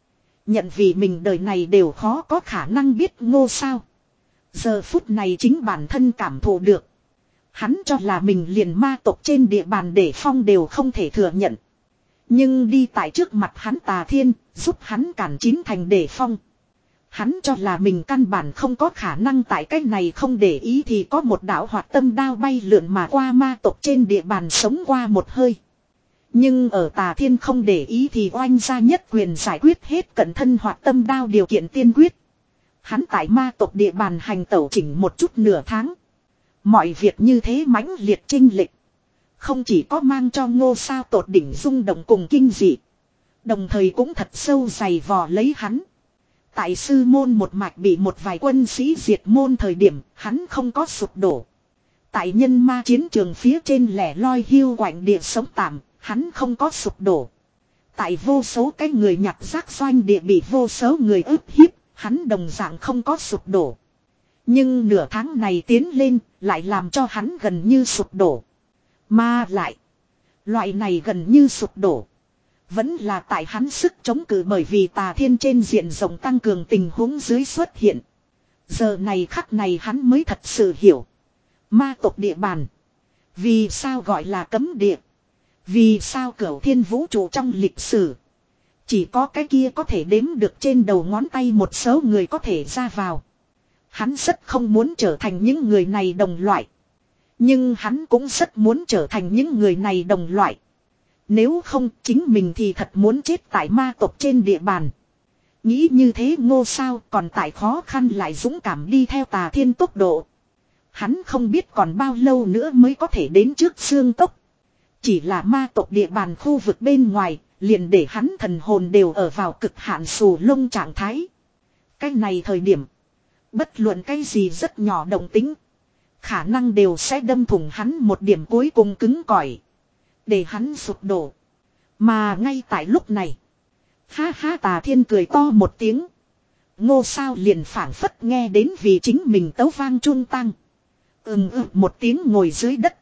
Nhận vì mình đời này đều khó có khả năng biết Ngô Sao. Giờ phút này chính bản thân cảm thụ được. Hắn cho là mình liền ma tộc trên địa bàn để phong đều không thể thừa nhận. Nhưng đi tại trước mặt hắn Tà Thiên, giúp hắn cản chín thành để phong. Hắn cho là mình căn bản không có khả năng tại cách này không để ý thì có một đạo hoạt tâm đao bay lượn mà qua ma tộc trên địa bàn sống qua một hơi. Nhưng ở Tà Thiên không để ý thì oanh ra nhất quyền giải quyết hết cận thân hoạt tâm đao điều kiện tiên quyết. Hắn tại ma tộc địa bàn hành tẩu chỉnh một chút nửa tháng. Mọi việc như thế mãnh liệt chinh lịch. Không chỉ có mang cho Ngô Sao tột đỉnh rung động cùng kinh dị. Đồng thời cũng thật sâu dày vò lấy hắn. Tại sư môn một mạch bị một vài quân sĩ diệt môn thời điểm hắn không có sụp đổ. Tại nhân ma chiến trường phía trên lẻ loi hiu quạnh địa sống tạm, hắn không có sụp đổ. Tại vô số cái người nhặt rác doanh địa bị vô số người ức hiếp, hắn đồng dạng không có sụp đổ. Nhưng nửa tháng này tiến lên lại làm cho hắn gần như sụp đổ. Mà lại, loại này gần như sụp đổ. Vẫn là tại hắn sức chống cự bởi vì Tà Thiên trên diện rộng tăng cường tình huống dưới xuất hiện. Giờ này khắc này hắn mới thật sự hiểu. Ma tộc địa bàn. Vì sao gọi là cấm địa. Vì sao cửu thiên vũ trụ trong lịch sử. Chỉ có cái kia có thể đếm được trên đầu ngón tay một số người có thể ra vào. Hắn rất không muốn trở thành những người này đồng loại. Nhưng hắn cũng rất muốn trở thành những người này đồng loại. Nếu không chính mình thì thật muốn chết tại ma tộc trên địa bàn. Nghĩ như thế Ngô Sao còn tại khó khăn lại dũng cảm đi theo Tà Thiên tốc độ. Hắn không biết còn bao lâu nữa mới có thể đến trước xương tốc. Chỉ là ma tộc địa bàn khu vực bên ngoài, liền để hắn thần hồn đều ở vào cực hạn xù lông trạng thái. Cái này thời điểm, bất luận cái gì rất nhỏ động tính, khả năng đều sẽ đâm thủng hắn một điểm cuối cùng cứng cỏi. Để hắn sụp đổ. Mà ngay tại lúc này. Ha ha Tà Thiên cười to một tiếng. Ngô Sao liền phảng phất nghe đến vì chính mình tấu vang chuông tăng. Ừm ừm một tiếng ngồi dưới đất.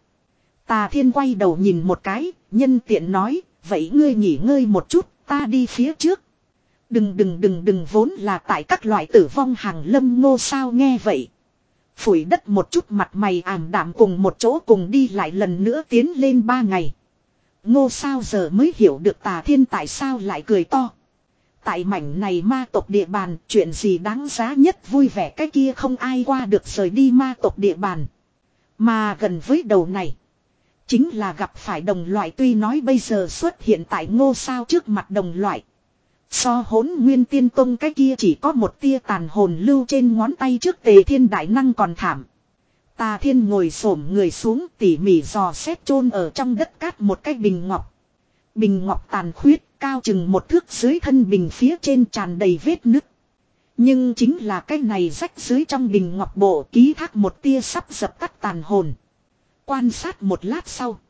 Tà Thiên quay đầu nhìn một cái. Nhân tiện nói. Vậy ngươi nghỉ ngơi một chút. Ta đi phía trước. Đừng đừng đừng đừng vốn là tại các loại tử vong hàng lâm. Ngô Sao nghe vậy. Phủi đất một chút mặt mày ảm đạm cùng một chỗ cùng đi lại lần nữa tiến lên ba ngày. Ngô Sao giờ mới hiểu được Tà Thiên tại sao lại cười to. Tại mảnh này ma tộc địa bàn, chuyện gì đáng giá nhất vui vẻ cái kia không ai qua được rời đi ma tộc địa bàn. Mà gần với đầu này, chính là gặp phải đồng loại tuy nói bây giờ xuất hiện tại Ngô Sao trước mặt đồng loại. So Hỗn Nguyên Tiên Tông cái kia chỉ có một tia tàn hồn lưu trên ngón tay trước Tề Thiên Đại Năng còn thảm. Tà Thiên ngồi xổm người xuống tỉ mỉ dò xét chôn ở trong đất cát một cái bình ngọc. Bình ngọc tàn khuyết, cao chừng một thước dưới thân bình phía trên tràn đầy vết nứt. Nhưng chính là cái này rách dưới trong bình ngọc bộ ký thác một tia sắp dập tắt tàn hồn. Quan sát một lát sau.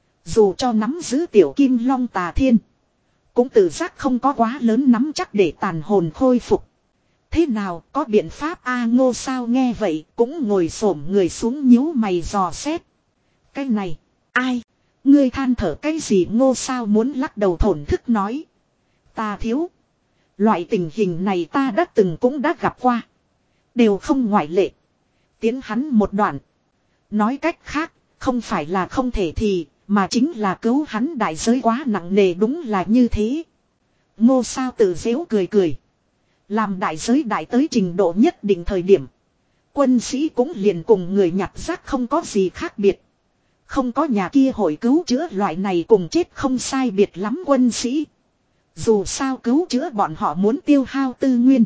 Dù cho nắm giữ tiểu kim long Tà Thiên. Cũng tự giác không có quá lớn nắm chắc để tàn hồn khôi phục. Thế nào có biện pháp a Ngô Sao nghe vậy cũng ngồi xổm người xuống nhíu mày dò xét. Cái này, ai? Ngươi than thở cái gì Ngô Sao muốn lắc đầu thổn thức nói. Ta thiếu. Loại tình hình này ta đã từng cũng đã gặp qua. Đều không ngoại lệ. Tiến hắn một đoạn. Nói cách khác, không phải là không thể thì, mà chính là cứu hắn đại giới quá nặng nề đúng là như thế. Ngô Sao tự giễu cười cười. Làm đại giới đại tới trình độ nhất định thời điểm. Quân sĩ cũng liền cùng người nhặt rác không có gì khác biệt. Không có nhà kia hội cứu chữa loại này cùng chết không sai biệt lắm quân sĩ. Dù sao cứu chữa bọn họ muốn tiêu hao tư nguyên.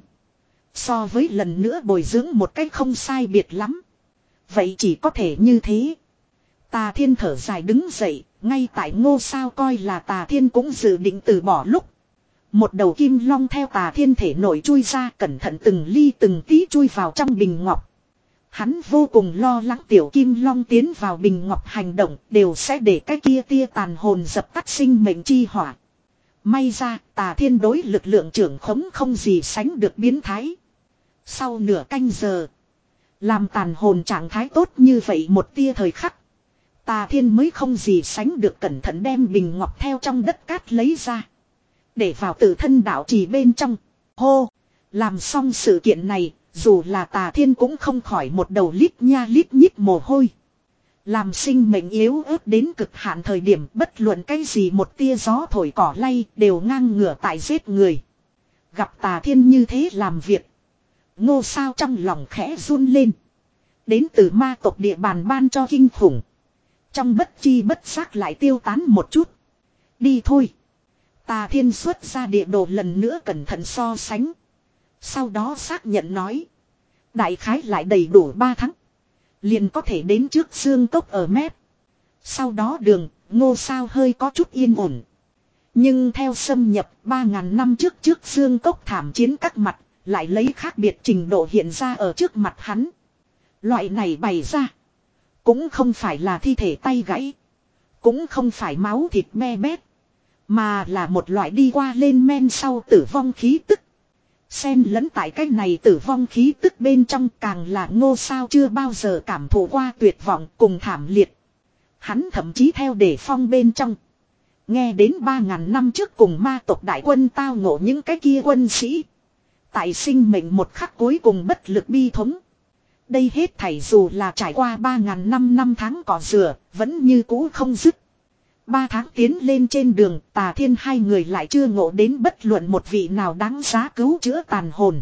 So với lần nữa bồi dưỡng một cách không sai biệt lắm. Vậy chỉ có thể như thế. Tà Thiên thở dài đứng dậy. Ngay tại Ngô Sao coi là Tà Thiên cũng dự định từ bỏ lúc. Một đầu kim long theo Tà Thiên thể nổi chui ra cẩn thận từng ly từng tí chui vào trong bình ngọc. Hắn vô cùng lo lắng tiểu kim long tiến vào bình ngọc hành động đều sẽ để cái kia tia tàn hồn dập tắt sinh mệnh chi hỏa. May ra Tà Thiên đối lực lượng trưởng khống không gì sánh được biến thái. Sau nửa canh giờ. Làm tàn hồn trạng thái tốt như vậy một tia thời khắc. Tà Thiên mới không gì sánh được cẩn thận đem bình ngọc theo trong đất cát lấy ra. Để vào tự thân đạo trì bên trong. Hô. Làm xong sự kiện này, dù là Tà Thiên cũng không khỏi một đầu lít nha lít nhít mồ hôi. Làm sinh mệnh yếu ớt đến cực hạn thời điểm bất luận cái gì một tia gió thổi cỏ lay đều ngang ngửa tại giết người. Gặp Tà Thiên như thế làm việc. Ngô Sao trong lòng khẽ run lên. Đến từ ma tộc địa bàn ban cho kinh khủng. Trong bất chi bất giác lại tiêu tán một chút. Đi thôi. Tà Thiên xuất ra địa đồ lần nữa cẩn thận so sánh. Sau đó xác nhận nói. Đại khái lại đầy đủ ba tháng. Liền có thể đến trước xương cốc ở mép. Sau đó đường, Ngô Sao hơi có chút yên ổn. Nhưng theo xâm nhập ba ngàn năm trước trước xương cốc thảm chiến các mặt, lại lấy khác biệt trình độ hiện ra ở trước mặt hắn. Loại này bày ra. Cũng không phải là thi thể tay gãy. Cũng không phải máu thịt me bét. Mà là một loại đi qua lên men sau tử vong khí tức. Xen lẫn tại cái này tử vong khí tức bên trong càng là Ngô Sao chưa bao giờ cảm thụ qua tuyệt vọng cùng thảm liệt. Hắn thậm chí theo để phong bên trong. Nghe đến ba ngàn năm trước cùng ma tộc đại quân tao ngộ những cái kia quân sĩ. Tại sinh mệnh một khắc cuối cùng bất lực bi thống. Đây hết thảy dù là trải qua ba ngàn năm năm tháng cỏ rửa, vẫn như cũ không dứt. Ba tháng tiến lên trên đường, Tà Thiên hai người lại chưa ngộ đến bất luận một vị nào đáng giá cứu chữa tàn hồn.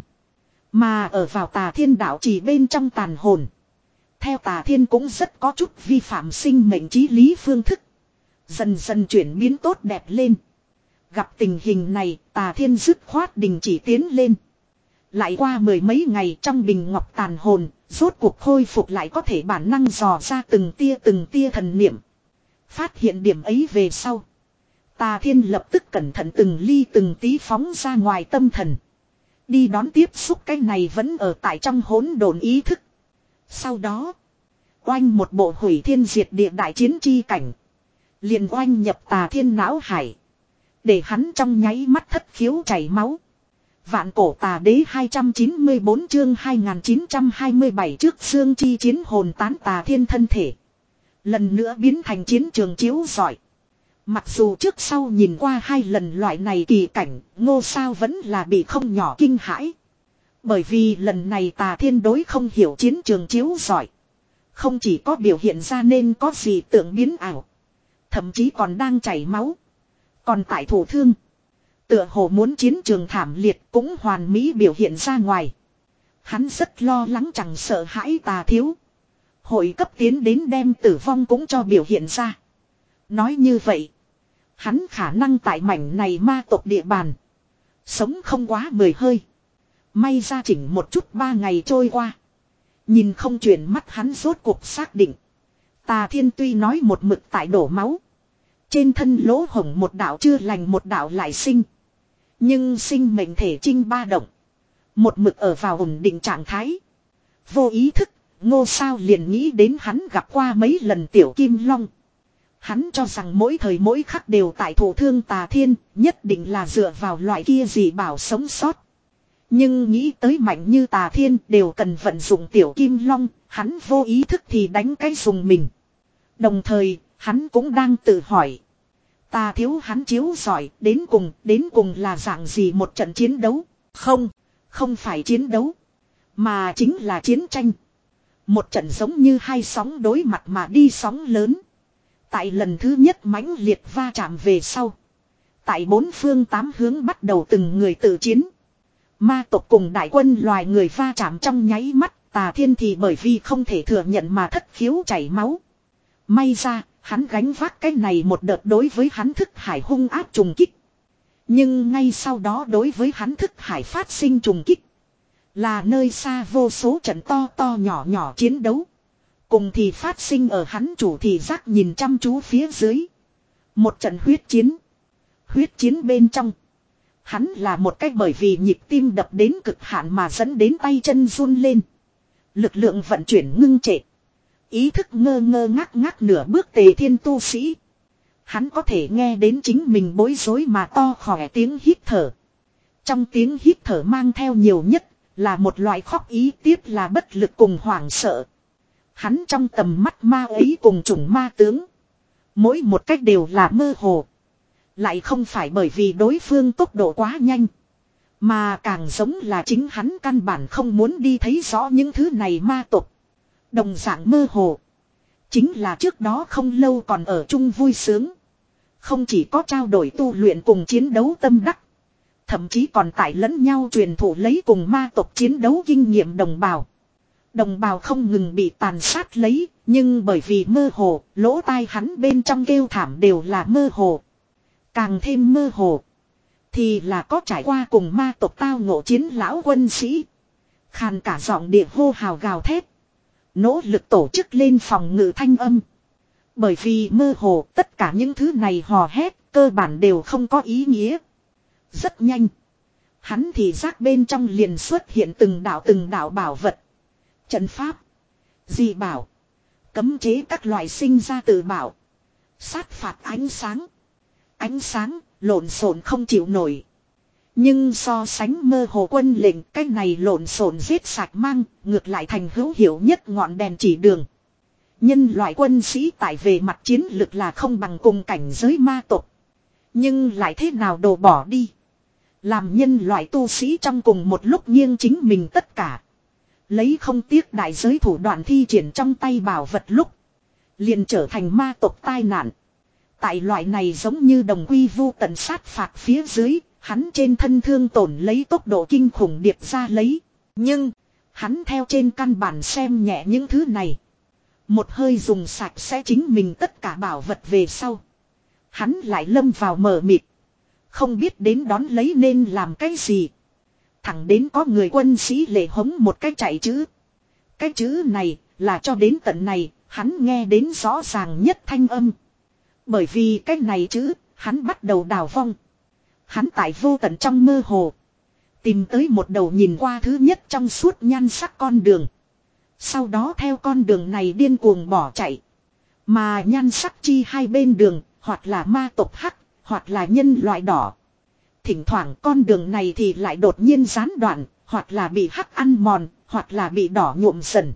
Mà ở vào Tà Thiên đạo chỉ bên trong tàn hồn. Theo Tà Thiên cũng rất có chút vi phạm sinh mệnh chí lý phương thức. Dần dần chuyển biến tốt đẹp lên. Gặp tình hình này, Tà Thiên dứt khoát đình chỉ tiến lên. Lại qua mười mấy ngày trong bình ngọc tàn hồn, rốt cuộc khôi phục lại có thể bản năng dò ra từng tia từng tia thần niệm. Phát hiện điểm ấy về sau. Tà Thiên lập tức cẩn thận từng ly từng tí phóng ra ngoài tâm thần. Đi đón tiếp xúc cái này vẫn ở tại trong hỗn độn ý thức. Sau đó, oanh một bộ hủy thiên diệt địa đại chiến chi cảnh. Liền oanh nhập Tà Thiên não hải. Để hắn trong nháy mắt thất khiếu chảy máu. Vạn cổ tà đế hai trăm chín mươi bốn chương hai nghìn chín trăm hai mươi bảy trước xương chi chiến hồn tán Tà Thiên thân thể. Lần nữa biến thành chiến trường chiếu rọi. Mặc dù trước sau nhìn qua hai lần loại này kỳ cảnh, Ngô Sao vẫn là bị không nhỏ kinh hãi. Bởi vì lần này Tà Thiên đối không hiểu chiến trường chiếu rọi. Không chỉ có biểu hiện ra nên có gì tượng biến ảo. Thậm chí còn đang chảy máu. Còn tại thủ thương. Tựa hồ muốn chiến trường thảm liệt cũng hoàn mỹ biểu hiện ra ngoài. Hắn rất lo lắng chẳng sợ hãi Tà Thiếu. Hội cấp tiến đến đem tử vong cũng cho biểu hiện ra. Nói như vậy. Hắn khả năng tại mảnh này ma tộc địa bàn. Sống không quá mười hơi. May ra chỉnh một chút ba ngày trôi qua. Nhìn không chuyển mắt hắn rốt cuộc xác định. Tà Thiên tuy nói một mực tại đổ máu. Trên thân lỗ hổng một đạo chưa lành một đạo lại sinh. Nhưng sinh mệnh thể trinh ba động. Một mực ở vào ổn định trạng thái. Vô ý thức, Ngô Sao liền nghĩ đến hắn gặp qua mấy lần tiểu kim long. Hắn cho rằng mỗi thời mỗi khắc đều tại thổ thương Tà Thiên, nhất định là dựa vào loại kia gì bảo sống sót. Nhưng nghĩ tới mạnh như Tà Thiên đều cần vận dụng tiểu kim long, hắn vô ý thức thì đánh cái dùng mình. Đồng thời, hắn cũng đang tự hỏi. Tà Thiếu hắn chiếu giỏi, đến cùng, đến cùng là dạng gì một trận chiến đấu? Không, không phải chiến đấu, mà chính là chiến tranh. Một trận giống như hai sóng đối mặt mà đi sóng lớn. Tại lần thứ nhất mãnh liệt va chạm về sau. Tại bốn phương tám hướng bắt đầu từng người tự chiến. Ma tộc cùng đại quân loài người va chạm trong nháy mắt. Tà Thiên thì bởi vì không thể thừa nhận mà thất khiếu chảy máu. May ra, hắn gánh vác cái này một đợt đối với hắn thức hải hung áp trùng kích. Nhưng ngay sau đó đối với hắn thức hải phát sinh trùng kích. Là nơi xa vô số trận to to nhỏ nhỏ chiến đấu. Cùng thì phát sinh ở hắn chủ thị giác nhìn chăm chú phía dưới. Một trận huyết chiến. Huyết chiến bên trong. Hắn là một cách bởi vì nhịp tim đập đến cực hạn mà dẫn đến tay chân run lên. Lực lượng vận chuyển ngưng trệ. Ý thức ngơ ngơ ngác ngác nửa bước Tề Thiên tu sĩ. Hắn có thể nghe đến chính mình bối rối mà to khỏe tiếng hít thở. Trong tiếng hít thở mang theo nhiều nhất là một loại khóc ý tiếp là bất lực cùng hoảng sợ. Hắn trong tầm mắt ma ấy cùng chủng ma tướng. Mỗi một cách đều là mơ hồ. Lại không phải bởi vì đối phương tốc độ quá nhanh. Mà càng giống là chính hắn căn bản không muốn đi thấy rõ những thứ này ma tộc. Đồng dạng mơ hồ. Chính là trước đó không lâu còn ở chung vui sướng. Không chỉ có trao đổi tu luyện cùng chiến đấu tâm đắc. Thậm chí còn tại lẫn nhau truyền thụ lấy cùng ma tộc chiến đấu kinh nghiệm đồng bào. Đồng bào không ngừng bị tàn sát lấy. Nhưng bởi vì mơ hồ, lỗ tai hắn bên trong kêu thảm đều là mơ hồ. Càng thêm mơ hồ. Thì là có trải qua cùng ma tộc tao ngộ chiến lão quân sĩ. Khàn cả giọng địa hô hào gào thét. Nỗ lực tổ chức lên phòng ngự thanh âm. Bởi vì mơ hồ tất cả những thứ này hò hét cơ bản đều không có ý nghĩa. Rất nhanh. Hắn thì giác bên trong liền xuất hiện từng đạo từng đạo bảo vật. Trận pháp. Dị bảo. Cấm chế các loại sinh ra từ bảo. Sát phạt ánh sáng. Ánh sáng lộn xộn không chịu nổi. Nhưng so sánh mơ hồ quân lệnh, cái này lộn xộn giết sạch mang, ngược lại thành hữu hiệu nhất ngọn đèn chỉ đường. Nhân loại quân sĩ tại về mặt chiến lực là không bằng cùng cảnh giới ma tộc. Nhưng lại thế nào đổ bỏ đi. Làm nhân loại tu sĩ trong cùng một lúc nghiêng chính mình tất cả. Lấy không tiếc đại giới thủ đoạn thi triển trong tay bảo vật lúc. Liền trở thành ma tộc tai nạn. Tại loại này giống như đồng quy vu tận sát phạt phía dưới. Hắn trên thân thương tổn lấy tốc độ kinh khủng điệp ra lấy. Nhưng, hắn theo trên căn bản xem nhẹ những thứ này. Một hơi dùng sạch sẽ chính mình tất cả bảo vật về sau. Hắn lại lâm vào mờ mịt. Không biết đến đón lấy nên làm cái gì. Thẳng đến có người quân sĩ lệ hống một cái chạy chữ. Cái chữ này là cho đến tận này, hắn nghe đến rõ ràng nhất thanh âm. Bởi vì cái này chữ, hắn bắt đầu đào vong. Hắn tại vô tận trong mơ hồ. Tìm tới một đầu nhìn qua thứ nhất trong suốt nhan sắc con đường. Sau đó theo con đường này điên cuồng bỏ chạy. Mà nhan sắc chi hai bên đường, hoặc là ma tộc hắc, hoặc là nhân loại đỏ. Thỉnh thoảng con đường này thì lại đột nhiên gián đoạn, hoặc là bị hắc ăn mòn, hoặc là bị đỏ nhuộm dần.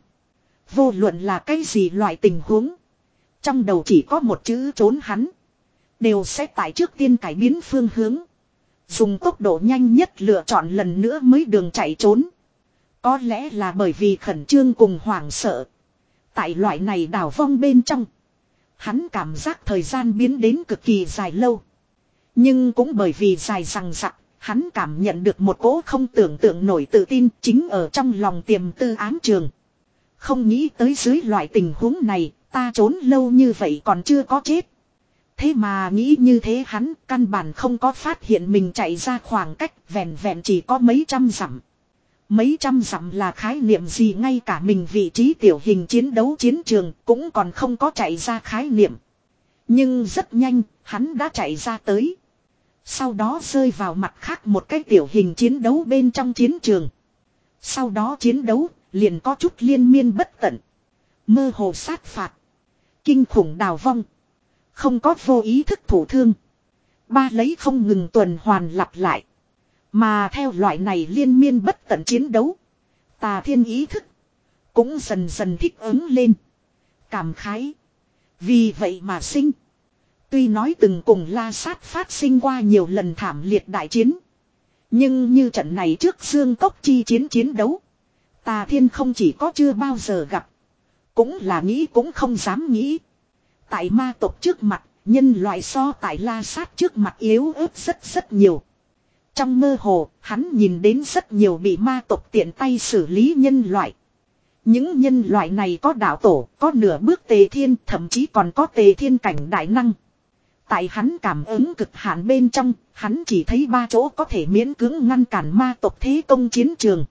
Vô luận là cái gì loại tình huống. Trong đầu chỉ có một chữ trốn hắn. Đều sẽ tại trước tiên cải biến phương hướng. Dùng tốc độ nhanh nhất lựa chọn lần nữa mới đường chạy trốn. Có lẽ là bởi vì khẩn trương cùng hoảng sợ. Tại loại này đảo vong bên trong. Hắn cảm giác thời gian biến đến cực kỳ dài lâu. Nhưng cũng bởi vì dài rằng rặc. Hắn cảm nhận được một cỗ không tưởng tượng nổi tự tin chính ở trong lòng tiềm tư ám trường. Không nghĩ tới dưới loại tình huống này. Ta trốn lâu như vậy còn chưa có chết. Thế mà nghĩ như thế hắn căn bản không có phát hiện mình chạy ra khoảng cách vẹn vẹn chỉ có mấy trăm dặm. Mấy trăm dặm là khái niệm gì ngay cả mình vị trí tiểu hình chiến đấu chiến trường cũng còn không có chạy ra khái niệm. Nhưng rất nhanh hắn đã chạy ra tới. Sau đó rơi vào mặt khác một cái tiểu hình chiến đấu bên trong chiến trường. Sau đó chiến đấu liền có chút liên miên bất tận. Mơ hồ sát phạt. Kinh khủng đào vong. Không có vô ý thức thủ thương. Ba lấy không ngừng tuần hoàn lặp lại. Mà theo loại này liên miên bất tận chiến đấu. Tà thiên ý thức. Cũng dần dần thích ứng lên. Cảm khái. Vì vậy mà sinh. Tuy nói từng cùng La Sát phát sinh qua nhiều lần thảm liệt đại chiến. Nhưng như trận này trước Dương Cốc chi chiến chiến đấu. Tà thiên không chỉ có chưa bao giờ gặp. Cũng là nghĩ cũng không dám nghĩ. Tại ma tộc trước mặt, nhân loại so tại La Sát trước mặt yếu ớt rất rất nhiều. Trong mơ hồ, hắn nhìn đến rất nhiều bị ma tộc tiện tay xử lý nhân loại. Những nhân loại này có đạo tổ, có nửa bước tề thiên, thậm chí còn có tề thiên cảnh đại năng. Tại hắn cảm ứng cực hạn bên trong, hắn chỉ thấy ba chỗ có thể miễn cưỡng ngăn cản ma tộc thế công chiến trường.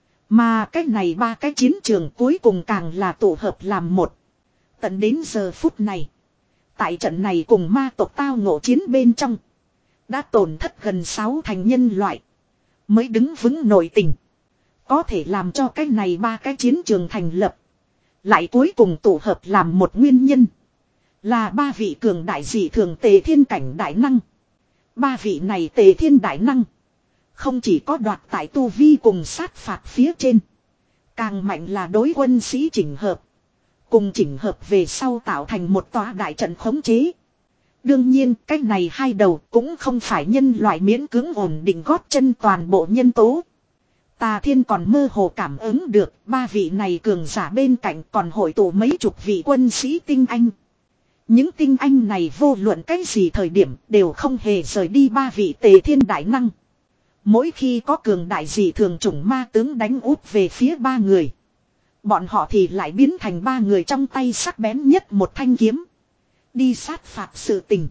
Mà cái này ba cái chiến trường cuối cùng càng là tổ hợp làm một. Tận đến giờ phút này. Tại trận này cùng ma tộc tao ngộ chiến bên trong. Đã tổn thất gần sáu thành nhân loại. Mới đứng vững nội tình. Có thể làm cho cái này ba cái chiến trường thành lập. Lại cuối cùng tổ hợp làm một nguyên nhân. Là ba vị cường đại dị thường tề thiên cảnh đại năng. Ba vị này tề thiên đại năng. Không chỉ có đoạt tại tu vi cùng sát phạt phía trên. Càng mạnh là đối quân sĩ chỉnh hợp. Cùng chỉnh hợp về sau tạo thành một tòa đại trận khống chế. Đương nhiên cái này hai đầu cũng không phải nhân loại miễn cưỡng ổn định gót chân toàn bộ nhân tố. Tà Thiên còn mơ hồ cảm ứng được ba vị này cường giả bên cạnh còn hội tụ mấy chục vị quân sĩ tinh anh. Những tinh anh này vô luận cái gì thời điểm đều không hề rời đi ba vị Tề Thiên đại năng. Mỗi khi có cường đại dị thường chủng ma tướng đánh úp về phía ba người, bọn họ thì lại biến thành ba người trong tay sắc bén nhất một thanh kiếm. Đi sát phạt sự tình.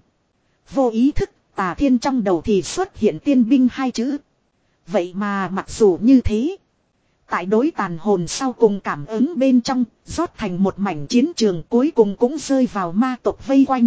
Vô ý thức Tà Thiên trong đầu thì xuất hiện tiên binh hai chữ. Vậy mà mặc dù như thế, tại đối tàn hồn sau cùng cảm ứng bên trong, rót thành một mảnh chiến trường cuối cùng cũng rơi vào ma tộc vây quanh.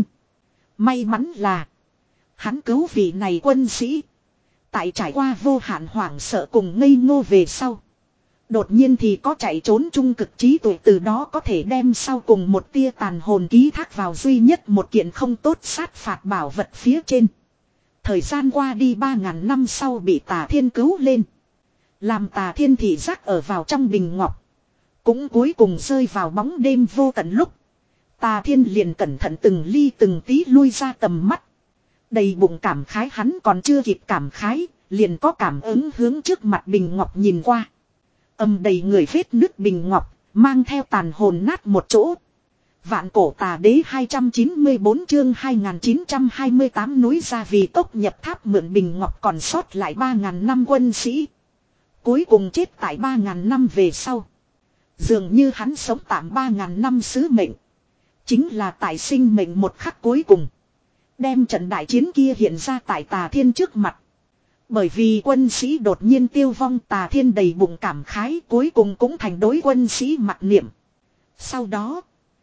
May mắn là hắn cứu vị này quân sĩ. Tại trải qua vô hạn hoảng sợ cùng ngây ngô về sau, đột nhiên thì có chạy trốn trung cực trí tuệ, từ đó có thể đem sau cùng một tia tàn hồn ký thác vào duy nhất một kiện không tốt sát phạt bảo vật phía trên. Thời gian qua đi ba ngàn năm sau bị Tà Thiên cứu lên. Làm Tà Thiên thị giác ở vào trong bình ngọc. Cũng cuối cùng rơi vào bóng đêm vô tận lúc. Tà Thiên liền cẩn thận từng ly từng tí lui ra tầm mắt. Đầy bụng cảm khái, hắn còn chưa kịp cảm khái, liền có cảm ứng hướng trước mặt bình ngọc nhìn qua. Âm đầy người vết nứt bình ngọc, mang theo tàn hồn nát một chỗ. Vạn cổ tà đế hai trăm chín mươi bốn chương hai nghìn chín trăm hai mươi tám núi ra vì tốc nhập tháp mượn bình ngọc còn sót lại ba ngàn năm quân sĩ. Cuối cùng chết tại ba ngàn năm về sau. Dường như hắn sống tạm ba ngàn năm sứ mệnh. Chính là tại sinh mệnh một khắc cuối cùng. Đem trận đại chiến kia hiện ra tại Tà Thiên trước mặt. Bởi vì quân sĩ đột nhiên tiêu vong, Tà Thiên đầy bụng cảm khái, cuối cùng cũng thành đối quân sĩ mặc niệm. Sau đó,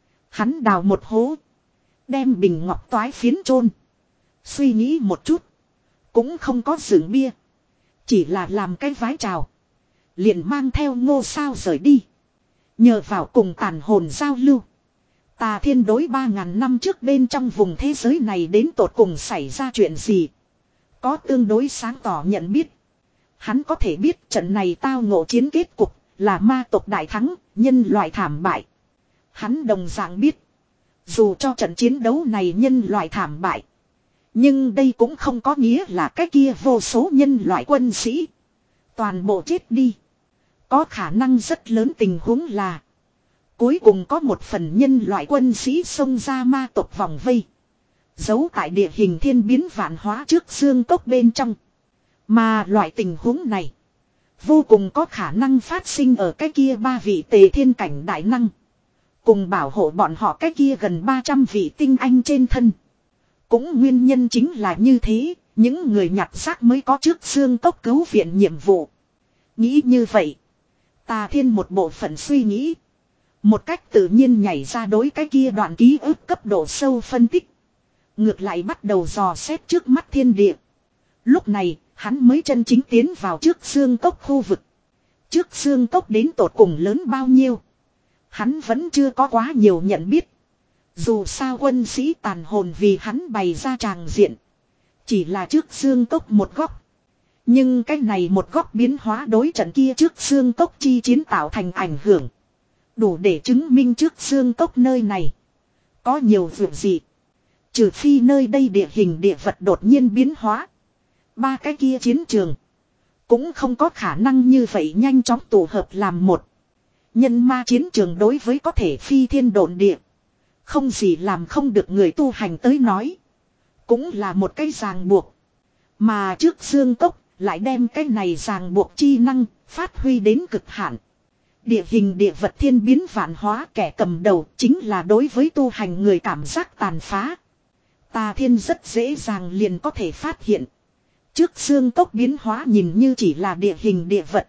hắn đào một hố, đem bình ngọc toái phiến chôn. Suy nghĩ một chút, cũng không có dựng bia, chỉ là làm cái vái chào, liền mang theo Ngô Sao rời đi. Nhờ vào cùng tàn hồn giao lưu, Tà Thiên đối ba ngàn năm trước bên trong vùng thế giới này đến tột cùng xảy ra chuyện gì, có tương đối sáng tỏ nhận biết. Hắn có thể biết trận này tao ngộ chiến kết cục là ma tộc đại thắng, nhân loại thảm bại. Hắn đồng dạng biết, dù cho trận chiến đấu này nhân loại thảm bại, nhưng đây cũng không có nghĩa là cái kia vô số nhân loại quân sĩ toàn bộ chết đi. Có khả năng rất lớn tình huống là cuối cùng có một phần nhân loại quân sĩ xông ra ma tộc vòng vây, giấu tại địa hình thiên biến vạn hóa trước xương cốc bên trong. Mà loại tình huống này vô cùng có khả năng phát sinh ở cái kia ba vị Tề Thiên cảnh đại năng, cùng bảo hộ bọn họ cái kia gần ba trăm vị tinh anh trên thân. Cũng nguyên nhân chính là như thế, những người nhặt xác mới có trước xương cốc cứu viện nhiệm vụ. Nghĩ như vậy, Tà Thiên một bộ phận suy nghĩ, một cách tự nhiên nhảy ra đối cái kia đoạn ký ức cấp độ sâu phân tích. Ngược lại bắt đầu dò xét trước mắt thiên địa. Lúc này, hắn mới chân chính tiến vào trước xương cốc khu vực. Trước xương cốc đến tột cùng lớn bao nhiêu, hắn vẫn chưa có quá nhiều nhận biết. Dù sao quân sĩ tàn hồn vì hắn bày ra tràng diện, chỉ là trước xương cốc một góc. Nhưng cái này một góc biến hóa đối trận kia trước xương cốc chi chiến tạo thành ảnh hưởng, đủ để chứng minh trước xương cốc nơi này có nhiều việc gì. Trừ phi nơi đây địa hình địa vật đột nhiên biến hóa, ba cái kia chiến trường cũng không có khả năng như vậy nhanh chóng tụ hợp làm một. Nhân ma chiến trường đối với có thể phi thiên độn địa, không gì làm không được người tu hành tới nói, cũng là một cái ràng buộc. Mà trước xương cốc lại đem cái này ràng buộc chi năng phát huy đến cực hạn. Địa hình địa vật thiên biến vạn hóa, kẻ cầm đầu chính là đối với tu hành người cảm giác tàn phá. Tà Thiên rất dễ dàng liền có thể phát hiện, trước xương cốc biến hóa nhìn như chỉ là địa hình địa vật,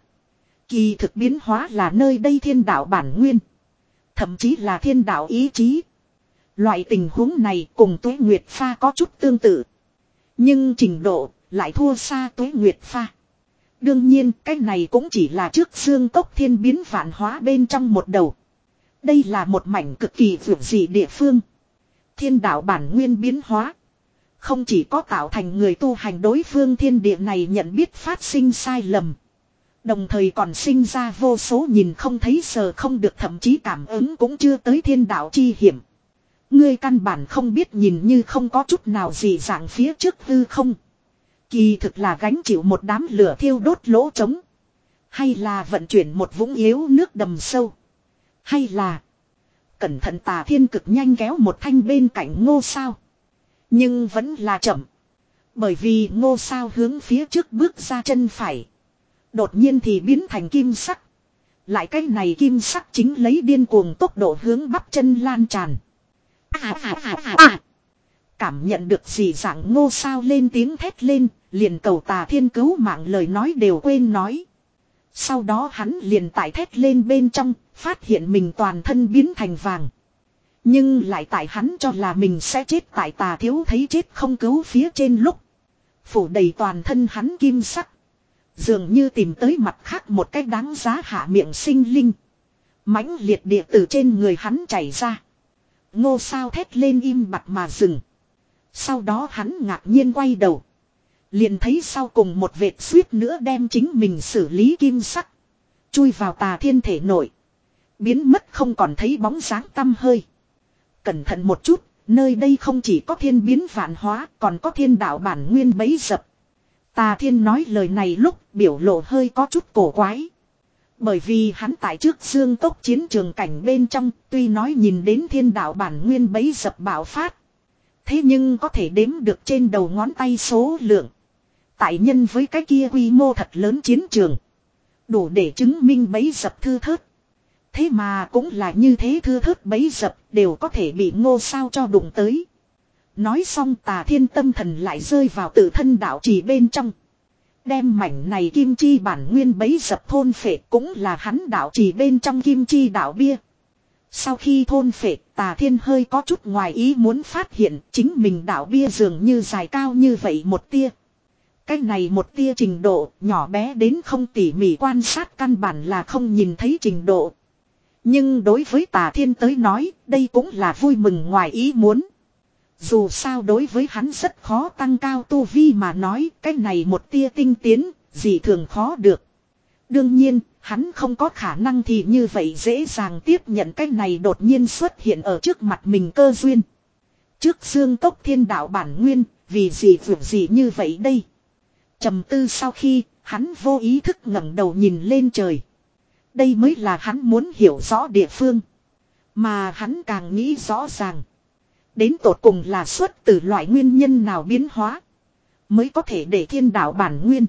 kỳ thực biến hóa là nơi đây thiên đạo bản nguyên, thậm chí là thiên đạo ý chí. Loại tình huống này cùng Tuế Nguyệt Pha có chút tương tự, nhưng trình độ lại thua xa Tuế Nguyệt Pha. Đương nhiên cái này cũng chỉ là trước xương cốc thiên biến vạn hóa bên trong một đầu. Đây là một mảnh cực kỳ vượt dị địa phương. Thiên đạo bản nguyên biến hóa, không chỉ có tạo thành người tu hành đối phương thiên địa này nhận biết phát sinh sai lầm, đồng thời còn sinh ra vô số nhìn không thấy sờ không được thậm chí cảm ứng cũng chưa tới thiên đạo chi hiểm. Ngươi căn bản không biết nhìn như không có chút nào gì dạng phía trước hư không. Kỳ thực là gánh chịu một đám lửa thiêu đốt lỗ trống. Hay là vận chuyển một vũng yếu nước đầm sâu. Hay là cẩn thận Tà Thiên cực nhanh kéo một thanh bên cạnh Ngô Sao. Nhưng vẫn là chậm. Bởi vì Ngô Sao hướng phía trước bước ra chân phải. Đột nhiên thì biến thành kim sắc. Lại cái này kim sắc chính lấy điên cuồng tốc độ hướng bắp chân lan tràn. À, à, à, à, à. Cảm nhận được gì dạng Ngô Sao lên tiếng thét lên, liền cầu Tà Thiên cứu mạng lời nói đều quên nói. Sau đó hắn liền tại thét lên bên trong, phát hiện mình toàn thân biến thành vàng. Nhưng lại tại hắn cho là mình sẽ chết tại Tà Thiếu thấy chết không cứu phía trên lúc. Phủ đầy toàn thân hắn kim sắc. Dường như tìm tới mặt khác một cách đáng giá hạ miệng sinh linh. Mãnh liệt địa từ trên người hắn chảy ra. Ngô Sao thét lên im bặt mà dừng. Sau đó hắn ngạc nhiên quay đầu. Liền thấy sau cùng một vệt suýt nữa đem chính mình xử lý kim sắc. Chui vào Tà Thiên thể nội. Biến mất không còn thấy bóng dáng tăm hơi. Cẩn thận một chút, nơi đây không chỉ có thiên biến vạn hóa, còn có thiên đạo bản nguyên bấy dập. Tà Thiên nói lời này lúc biểu lộ hơi có chút cổ quái. Bởi vì hắn tại trước Dương Cốc chiến trường cảnh bên trong, tuy nói nhìn đến thiên đạo bản nguyên bấy dập bạo phát. Thế nhưng có thể đếm được trên đầu ngón tay số lượng. Tại nhân với cái kia quy mô thật lớn chiến trường. Đủ để chứng minh bấy dập thư thớt. Thế mà cũng là như thế thư thớt bấy dập đều có thể bị Ngô Sao cho đụng tới. Nói xong Tà Thiên tâm thần lại rơi vào tự thân đạo trì bên trong. Đem mảnh này kim chi bản nguyên bấy dập thôn phệ cũng là hắn đạo trì bên trong kim chi đạo bia. Sau khi thôn phệ, Tà Thiên hơi có chút ngoài ý muốn phát hiện chính mình đạo bia dường như dài cao như vậy một tia. Cái này một tia trình độ nhỏ bé đến không tỉ mỉ quan sát căn bản là không nhìn thấy trình độ. Nhưng đối với Tà Thiên tới nói, đây cũng là vui mừng ngoài ý muốn. Dù sao đối với hắn rất khó tăng cao tu vi mà nói, cái này một tia tinh tiến, gì thường khó được. Đương nhiên, hắn không có khả năng thì như vậy dễ dàng tiếp nhận cái này đột nhiên xuất hiện ở trước mặt mình cơ duyên. Trước Dương Cốc thiên đạo bản nguyên, vì gì vượt gì như vậy đây? Trầm tư sau khi, hắn vô ý thức ngẩng đầu nhìn lên trời. Đây mới là hắn muốn hiểu rõ địa phương. Mà hắn càng nghĩ rõ ràng. Đến tột cùng là xuất từ loại nguyên nhân nào biến hóa. Mới có thể để thiên đạo bản nguyên.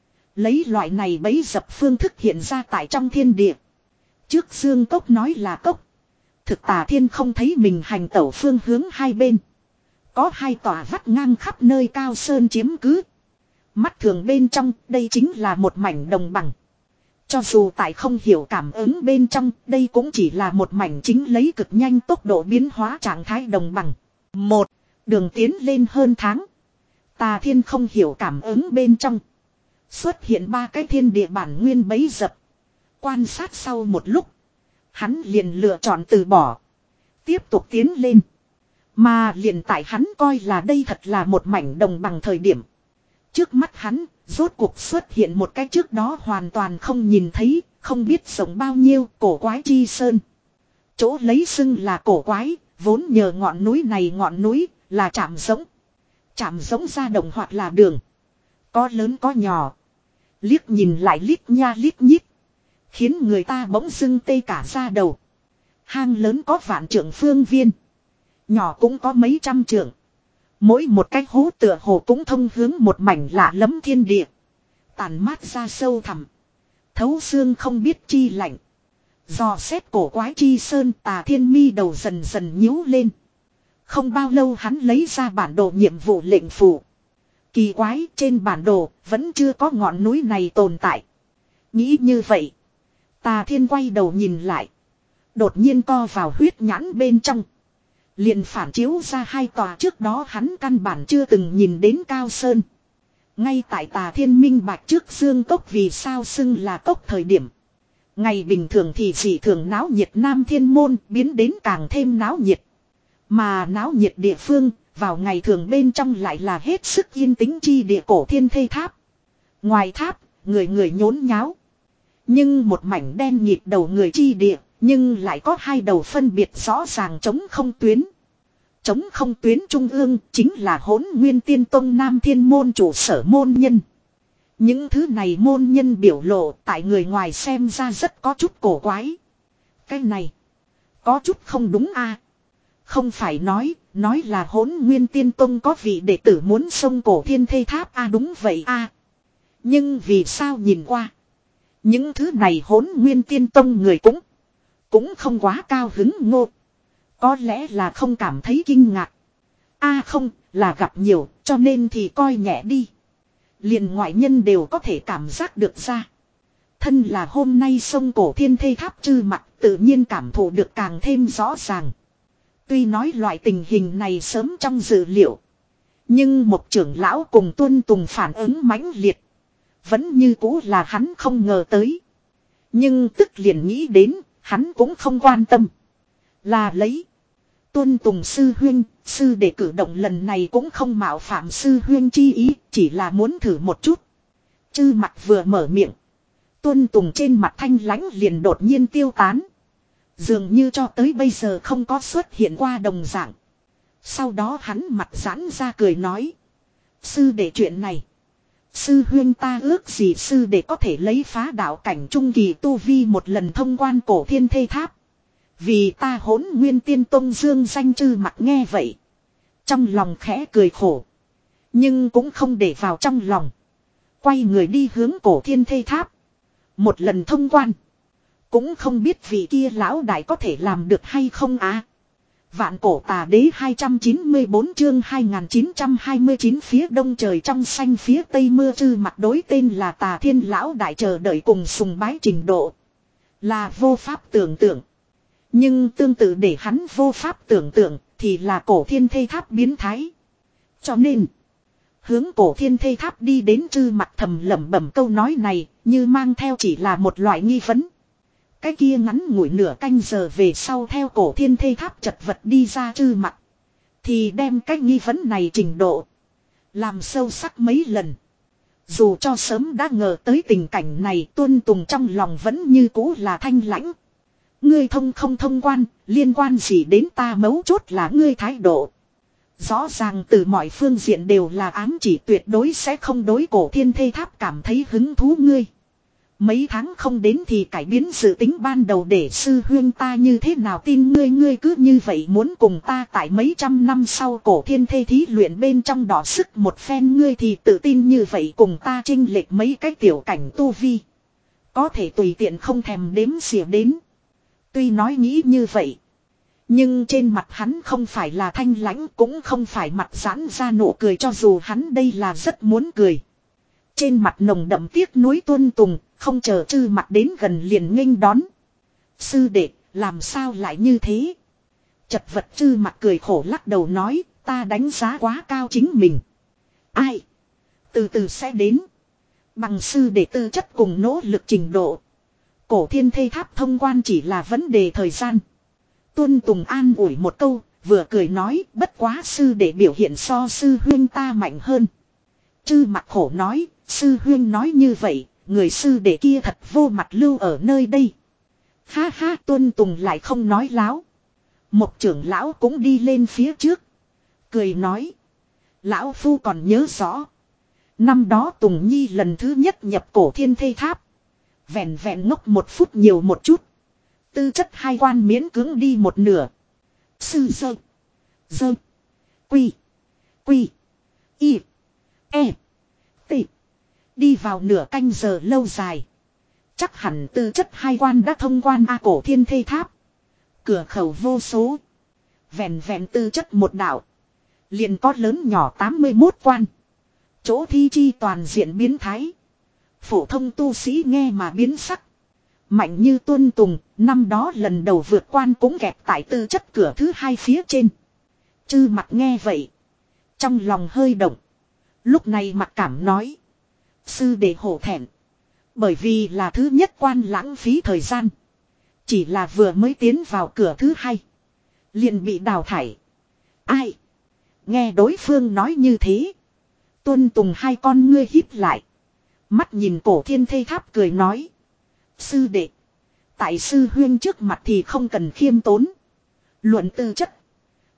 Lấy loại này bấy dập phương thức hiện ra tại trong thiên địa. Trước Dương Cốc nói là cốc. Thực Tà Thiên không thấy mình hành tẩu phương hướng hai bên. Có hai tòa vắt ngang khắp nơi cao sơn chiếm cứ. Mắt thường bên trong đây chính là một mảnh đồng bằng. Cho dù tại không hiểu cảm ứng bên trong, đây cũng chỉ là một mảnh chính lấy cực nhanh tốc độ biến hóa trạng thái đồng bằng. Một, đường tiến lên hơn tháng. Tà Thiên không hiểu cảm ứng bên trong. Xuất hiện ba cái thiên địa bản nguyên bấy dập. Quan sát sau một lúc. Hắn liền lựa chọn từ bỏ. Tiếp tục tiến lên. Mà liền tại hắn coi là đây thật là một mảnh đồng bằng thời điểm. Trước mắt hắn, rốt cuộc xuất hiện một cái trước đó hoàn toàn không nhìn thấy, không biết rộng bao nhiêu cổ quái chi sơn. Chỗ lấy xưng là cổ quái, vốn nhờ ngọn núi này ngọn núi, là chạm giống. Chạm giống ra đồng hoặc là đường. Có lớn có nhỏ. Liếc nhìn lại lít nha lít nhít. Khiến người ta bỗng dưng tê cả da đầu. Hang lớn có vạn trượng phương viên. Nhỏ cũng có mấy trăm trượng. Mỗi một cái hố tựa hồ cũng thông hướng một mảnh lạ lẫm thiên địa. Tàn mát ra sâu thẳm. Thấu xương không biết chi lạnh. Dò xét cổ quái chi sơn Tà Thiên mi đầu dần dần nhíu lên. Không bao lâu hắn lấy ra bản đồ nhiệm vụ lệnh phủ. Kỳ quái trên bản đồ vẫn chưa có ngọn núi này tồn tại. Nghĩ như vậy. Tà Thiên quay đầu nhìn lại. Đột nhiên co vào huyết nhãn bên trong. Liền phản chiếu ra hai tòa trước đó hắn căn bản chưa từng nhìn đến cao sơn. Ngay tại Tà Thiên minh bạch trước Dương Cốc vì sao xưng là cốc thời điểm. Ngày bình thường thì chỉ thường náo nhiệt Nam Thiên Môn biến đến càng thêm náo nhiệt. Mà náo nhiệt địa phương vào ngày thường bên trong lại là hết sức yên tĩnh chi địa cổ Thiên Thây Tháp. Ngoài tháp, người người nhốn nháo. Nhưng một mảnh đen nhịp đầu người chi địa, nhưng lại có hai đầu phân biệt rõ ràng chống không tuyến. Chống không tuyến trung ương chính là Hỗn Nguyên Tiên Tông Nam Thiên môn chủ sở môn nhân. Những thứ này môn nhân biểu lộ tại người ngoài xem ra rất có chút cổ quái. Cái này có chút không đúng a. Không phải nói, nói là Hỗn Nguyên Tiên Tông có vị đệ tử muốn xông Cổ Thiên Thây Tháp a à, đúng vậy a. À. Nhưng vì sao nhìn qua, những thứ này Hỗn Nguyên Tiên Tông người cũng cũng không quá cao hứng ngô. Có lẽ là không cảm thấy kinh ngạc. A à không, là gặp nhiều, cho nên thì coi nhẹ đi. Liền ngoại nhân đều có thể cảm giác được ra. Thân là hôm nay sông Cổ Thiên Thây Tháp Trư Mặc tự nhiên cảm thụ được càng thêm rõ ràng. Tuy nói loại tình hình này sớm trong dự liệu. Nhưng một trưởng lão cùng Tuân Tùng phản ứng mãnh liệt. Vẫn như cũ là hắn không ngờ tới. Nhưng tức liền nghĩ đến, hắn cũng không quan tâm. Là lấy. Tuân Tùng sư huyên, sư để cử động lần này cũng không mạo phạm sư huyên chi ý, chỉ là muốn thử một chút. Chư Mặc vừa mở miệng. Tuân Tùng trên mặt thanh lãnh liền đột nhiên tiêu tán. Dường như cho tới bây giờ không có xuất hiện qua đồng dạng. Sau đó hắn mặt giãn ra cười nói. Sư đệ chuyện này. Sư huyên ta ước gì sư đệ có thể lấy phá đạo cảnh trung kỳ tu vi một lần thông quan Cổ Thiên Thây Tháp. Vì ta Hỗn Nguyên Tiên Tông dương danh Chư Mặc nghe vậy. Trong lòng khẽ cười khổ. Nhưng cũng không để vào trong lòng. Quay người đi hướng Cổ Thiên Thây Tháp. Một lần thông quan. Cũng không biết vị kia lão đại có thể làm được hay không á. À? Vạn Cổ Tà Đế hai trăm chín mươi bốn chương hai nghìn chín trăm hai mươi chín phía đông trời trong xanh phía tây mưa Chư Mặc đối tên là Tà Thiên lão đại chờ đợi cùng sùng bái trình độ. Là vô pháp tưởng tượng. Nhưng tương tự để hắn vô pháp tưởng tượng thì là Cổ Thiên Thây Tháp biến thái. Cho nên, hướng Cổ Thiên Thây Tháp đi đến Chư Mặc thầm lẩm bẩm câu nói này như mang theo chỉ là một loại nghi vấn. Cái kia ngắn ngủi nửa canh giờ về sau theo Cổ Thiên Thây Tháp chật vật đi ra Chư Mặc. Thì đem cái nghi vấn này trình độ. Làm sâu sắc mấy lần. Dù cho sớm đã ngờ tới tình cảnh này Tuân Tùng trong lòng vẫn như cũ là thanh lãnh. Ngươi thông không thông quan, liên quan gì đến ta mấu chốt là ngươi thái độ. Rõ ràng từ mọi phương diện đều là ám chỉ tuyệt đối sẽ không đối Cổ Thiên Thây Tháp cảm thấy hứng thú ngươi. Mấy tháng không đến thì cải biến dự tính ban đầu để sư huyên ta như thế nào tin ngươi ngươi cứ như vậy muốn cùng ta tại mấy trăm năm sau Cổ Thiên Thây thí luyện bên trong đỏ sức một phen ngươi thì tự tin như vậy cùng ta chênh lệch mấy cái tiểu cảnh tu vi. Có thể tùy tiện không thèm đếm xỉa đến. Tuy nói nghĩ như vậy. Nhưng trên mặt hắn không phải là thanh lãnh cũng không phải mặt giãn ra nụ cười cho dù hắn đây là rất muốn cười. Trên mặt nồng đậm tiếc nuối Tuân Tùng, không chờ Chư Mặc đến gần liền nghênh đón. Sư đệ, làm sao lại như thế? Chật vật Chư Mặc cười khổ lắc đầu nói, ta đánh giá quá cao chính mình. Ai? Từ từ sẽ đến. Bằng sư đệ tư chất cùng nỗ lực trình độ. Cổ Thiên Thây Tháp thông quan chỉ là vấn đề thời gian. Tuân Tùng an ủi một câu, vừa cười nói, bất quá sư đệ biểu hiện so sư huyên ta mạnh hơn. Chư Mặc khổ nói, sư huyên nói như vậy, người sư đệ kia thật vô mặt lưu ở nơi đây. Ha ha, Tuân Tùng lại không nói láo. Một trưởng lão cũng đi lên phía trước. Cười nói, lão phu còn nhớ rõ. Năm đó Tùng Nhi lần thứ nhất nhập Cổ Thiên Thây Tháp. Vẹn vẹn ngốc một phút nhiều một chút. Tư chất hai quan miễn cưỡng đi một nửa. Sư dơ. Dơ. Quy. Quy. Y. E. T. Đi vào nửa canh giờ lâu dài. Chắc hẳn tư chất hai quan đã thông quan A Cổ Thiên Thây Tháp. Cửa khẩu vô số. Vẹn vẹn tư chất một đạo. Liền có lớn nhỏ tám mươi mốt quan. Chỗ thi chi toàn diện biến thái. Phổ thông tu sĩ nghe mà biến sắc. Mạnh như Tuân Tùng, năm đó lần đầu vượt quan cũng kẹt tại tư chất cửa thứ hai phía trên. Chư Mặc nghe vậy. Trong lòng hơi động. Lúc này Mặc cảm nói. Sư đệ hổ thẹn. Bởi vì là thứ nhất quan lãng phí thời gian. Chỉ là vừa mới tiến vào cửa thứ hai. Liền bị đào thải. Ai? Nghe đối phương nói như thế. Tuân Tùng hai con ngươi híp lại. Mắt nhìn Cổ Thiên Thây Tháp cười nói. Sư đệ. Tại sư huyên trước mặt thì không cần khiêm tốn. Luận tư chất.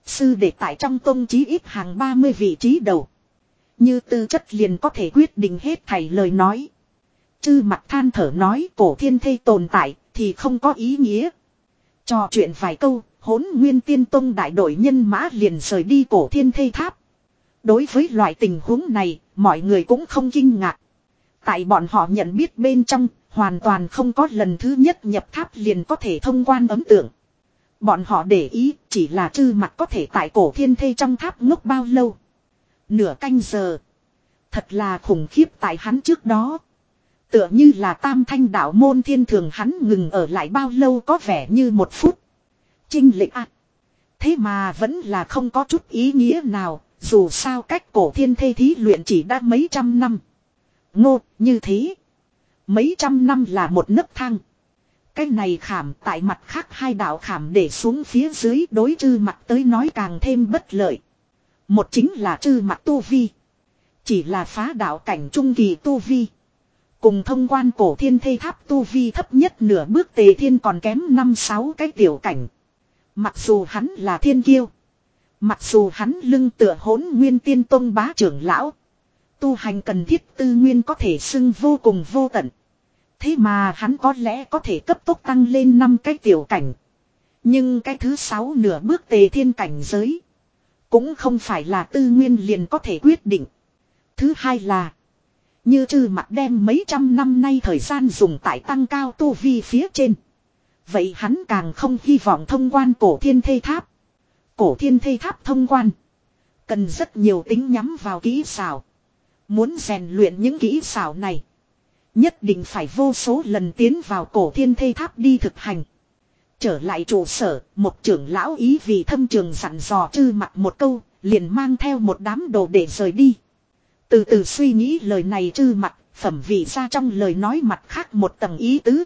Sư đệ tại trong tông chí ít hàng ba mươi vị trí đầu. Như tư chất liền có thể quyết định hết thảy lời nói. Chư mặt than thở nói cổ thiên thây tồn tại thì không có ý nghĩa. Trò chuyện vài câu, Hỗn Nguyên Tiên Tông đại đội nhân mã liền rời đi cổ thiên thây tháp. Đối với loại tình huống này, mọi người cũng không kinh ngạc. Tại bọn họ nhận biết bên trong, hoàn toàn không có lần thứ nhất nhập tháp liền có thể thông quan ấn tượng. Bọn họ để ý chỉ là chư mặt có thể tại cổ thiên thây trong tháp ngốc bao lâu. Nửa canh giờ. Thật là khủng khiếp tại hắn trước đó. Tựa như là tam thanh đạo môn thiên thường hắn ngừng ở lại bao lâu có vẻ như một phút. Chinh lệch ạ. Thế mà vẫn là không có chút ý nghĩa nào. Dù sao cách cổ thiên thây thí luyện chỉ đã mấy trăm năm. Ngô như thế. Mấy trăm năm là một nấc thang. Cái này khảm tại mặt khác hai đạo khảm để xuống phía dưới đối chư mặt tới nói càng thêm bất lợi. Một chính là chư mặt tu vi. Chỉ là phá đạo cảnh trung kỳ tu vi. Cùng thông quan cổ thiên thây tháp tu vi thấp nhất nửa bước tề thiên còn kém năm sáu cái tiểu cảnh. Mặc dù hắn là thiên kiêu. Mặc dù hắn lưng tựa Hỗn Nguyên Tiên Tông bá trưởng lão. Tu hành cần thiết tư nguyên có thể xưng vô cùng vô tận. Thế mà hắn có lẽ có thể cấp tốc tăng lên năm cái tiểu cảnh. Nhưng cái thứ sáu nửa bước tề thiên cảnh giới. Cũng không phải là tư nguyên liền có thể quyết định. Thứ hai là. Như chư mặt đem mấy trăm năm nay thời gian dùng tại tăng cao tu vi phía trên. Vậy hắn càng không hy vọng thông quan cổ thiên thây tháp. Cổ thiên thây tháp thông quan. Cần rất nhiều tính nhắm vào kỹ xảo. Muốn rèn luyện những kỹ xảo này. Nhất định phải vô số lần tiến vào cổ thiên thây tháp đi thực hành. Trở lại trụ sở, một trưởng lão ý vì thâm trường dặn dò chư mặt một câu, liền mang theo một đám đồ để rời đi. Từ từ suy nghĩ lời này chư mặt, phẩm vị ra trong lời nói mặt khác một tầng ý tứ.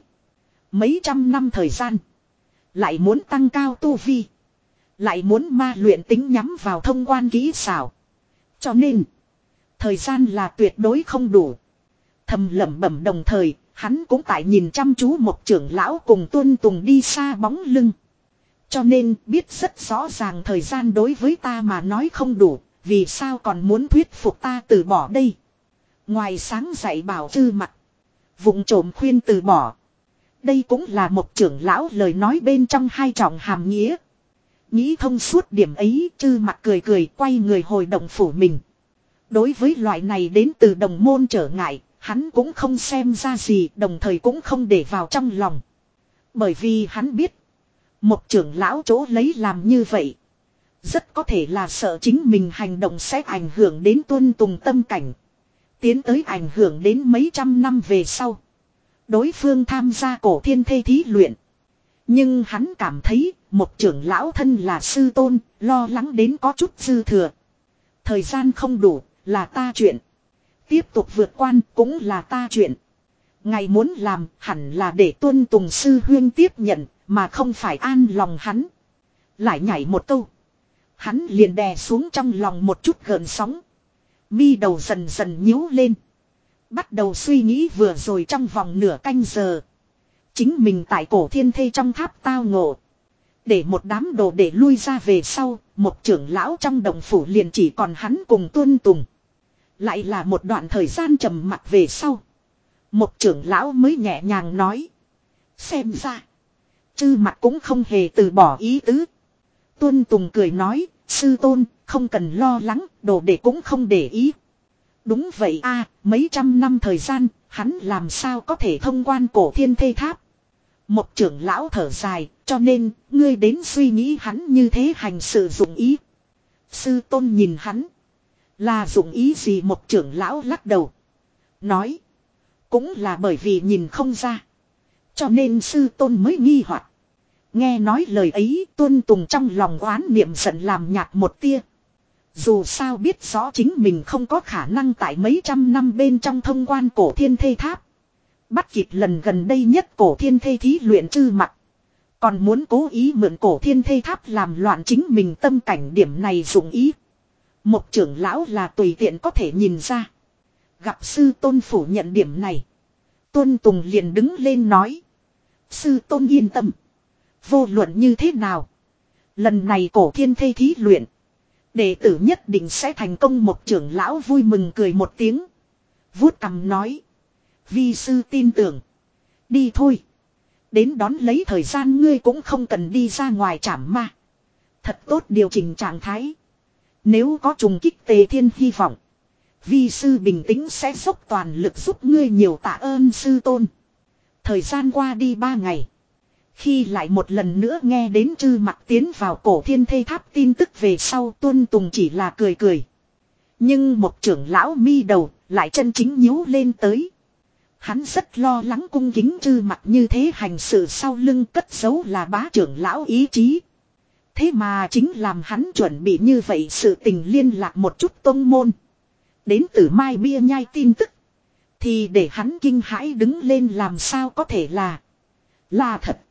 Mấy trăm năm thời gian. Lại muốn tăng cao tu vi. Lại muốn ma luyện tính nhắm vào thông quan kỹ xảo. Cho nên, thời gian là tuyệt đối không đủ. Thầm lẩm bẩm đồng thời, hắn cũng tại nhìn chăm chú một trưởng lão cùng Tuân Tùng đi xa bóng lưng. Cho nên biết rất rõ ràng thời gian đối với ta mà nói không đủ, vì sao còn muốn thuyết phục ta từ bỏ đây. Ngoài sáng dạy bảo chư mặt, vụng trộm khuyên từ bỏ. Đây cũng là một trưởng lão lời nói bên trong hai trọng hàm nghĩa. Nghĩ thông suốt điểm ấy chư mặt cười cười quay người hồi động phủ mình. Đối với loại này đến từ đồng môn trở ngại, hắn cũng không xem ra gì đồng thời cũng không để vào trong lòng. Bởi vì hắn biết, một trưởng lão chỗ lấy làm như vậy. Rất có thể là sợ chính mình hành động sẽ ảnh hưởng đến Tuân Tùng tâm cảnh. Tiến tới ảnh hưởng đến mấy trăm năm về sau. Đối phương tham gia cổ thiên thây thí luyện. Nhưng hắn cảm thấy một trưởng lão thân là sư tôn, lo lắng đến có chút dư thừa. Thời gian không đủ, là ta chuyện. Tiếp tục vượt quan cũng là ta chuyện. Ngài muốn làm hẳn là để Tuân Tùng sư huyên tiếp nhận, mà không phải an lòng hắn. Lại nhảy một câu. Hắn liền đè xuống trong lòng một chút gợn sóng. Mi đầu dần dần nhíu lên. Bắt đầu suy nghĩ vừa rồi trong vòng nửa canh giờ. Chính mình tại cổ thiên thây trong tháp tao ngộ. Để một đám đồ để lui ra về sau, một trưởng lão trong động phủ liền chỉ còn hắn cùng Tuân Tùng. Lại là một đoạn thời gian trầm mặc về sau. Một trưởng lão mới nhẹ nhàng nói. Xem ra, chư mặt cũng không hề từ bỏ ý tứ. Tuân Tùng cười nói, sư tôn, không cần lo lắng, đồ để cũng không để ý. Đúng vậy a, mấy trăm năm thời gian, hắn làm sao có thể thông quan cổ thiên thây tháp. Một trưởng lão thở dài, cho nên, ngươi đến suy nghĩ hắn như thế hành sự dụng ý. Sư tôn nhìn hắn. Là dụng ý gì một trưởng lão lắc đầu. Nói. Cũng là bởi vì nhìn không ra. Cho nên sư tôn mới nghi hoặc. Nghe nói lời ấy Tuân Tùng trong lòng oán niệm giận làm nhạt một tia. Dù sao biết rõ chính mình không có khả năng tại mấy trăm năm bên trong thông quan cổ thiên thây tháp. Bắt kịp lần gần đây nhất cổ thiên thây thí luyện chư mặt. Còn muốn cố ý mượn cổ thiên thây tháp làm loạn chính mình tâm cảnh điểm này dụng ý. Một trưởng lão là tùy tiện có thể nhìn ra. Gặp sư tôn phủ nhận điểm này. Tuân Tùng liền đứng lên nói. Sư tôn yên tâm. Vô luận như thế nào. Lần này cổ thiên thây thí luyện. Đệ tử nhất định sẽ thành công, một trưởng lão vui mừng cười một tiếng. Vuốt cằm nói. Vi sư tin tưởng. Đi thôi. Đến đón lấy thời gian ngươi cũng không cần đi ra ngoài trảm ma. Thật tốt điều chỉnh trạng thái. Nếu có trùng kích Tề Thiên hy vọng. Vi sư bình tĩnh sẽ dốc toàn lực giúp ngươi, nhiều tạ ơn sư tôn. Thời gian qua đi ba ngày. Khi lại một lần nữa nghe đến Trư Mặc tiến vào cổ thiên thây tháp tin tức về sau, Tuân Tùng chỉ là cười cười. Nhưng một trưởng lão mi đầu lại chân chính nhíu lên tới. Hắn rất lo lắng cung kính Trư Mặc như thế hành sự sau lưng cất giấu là bá trưởng lão ý chí. Thế mà chính làm hắn chuẩn bị như vậy sự tình liên lạc một chút tông môn. Đến từ Mai Bia Nhai tin tức. Thì để hắn kinh hãi đứng lên, làm sao có thể là. Là thật.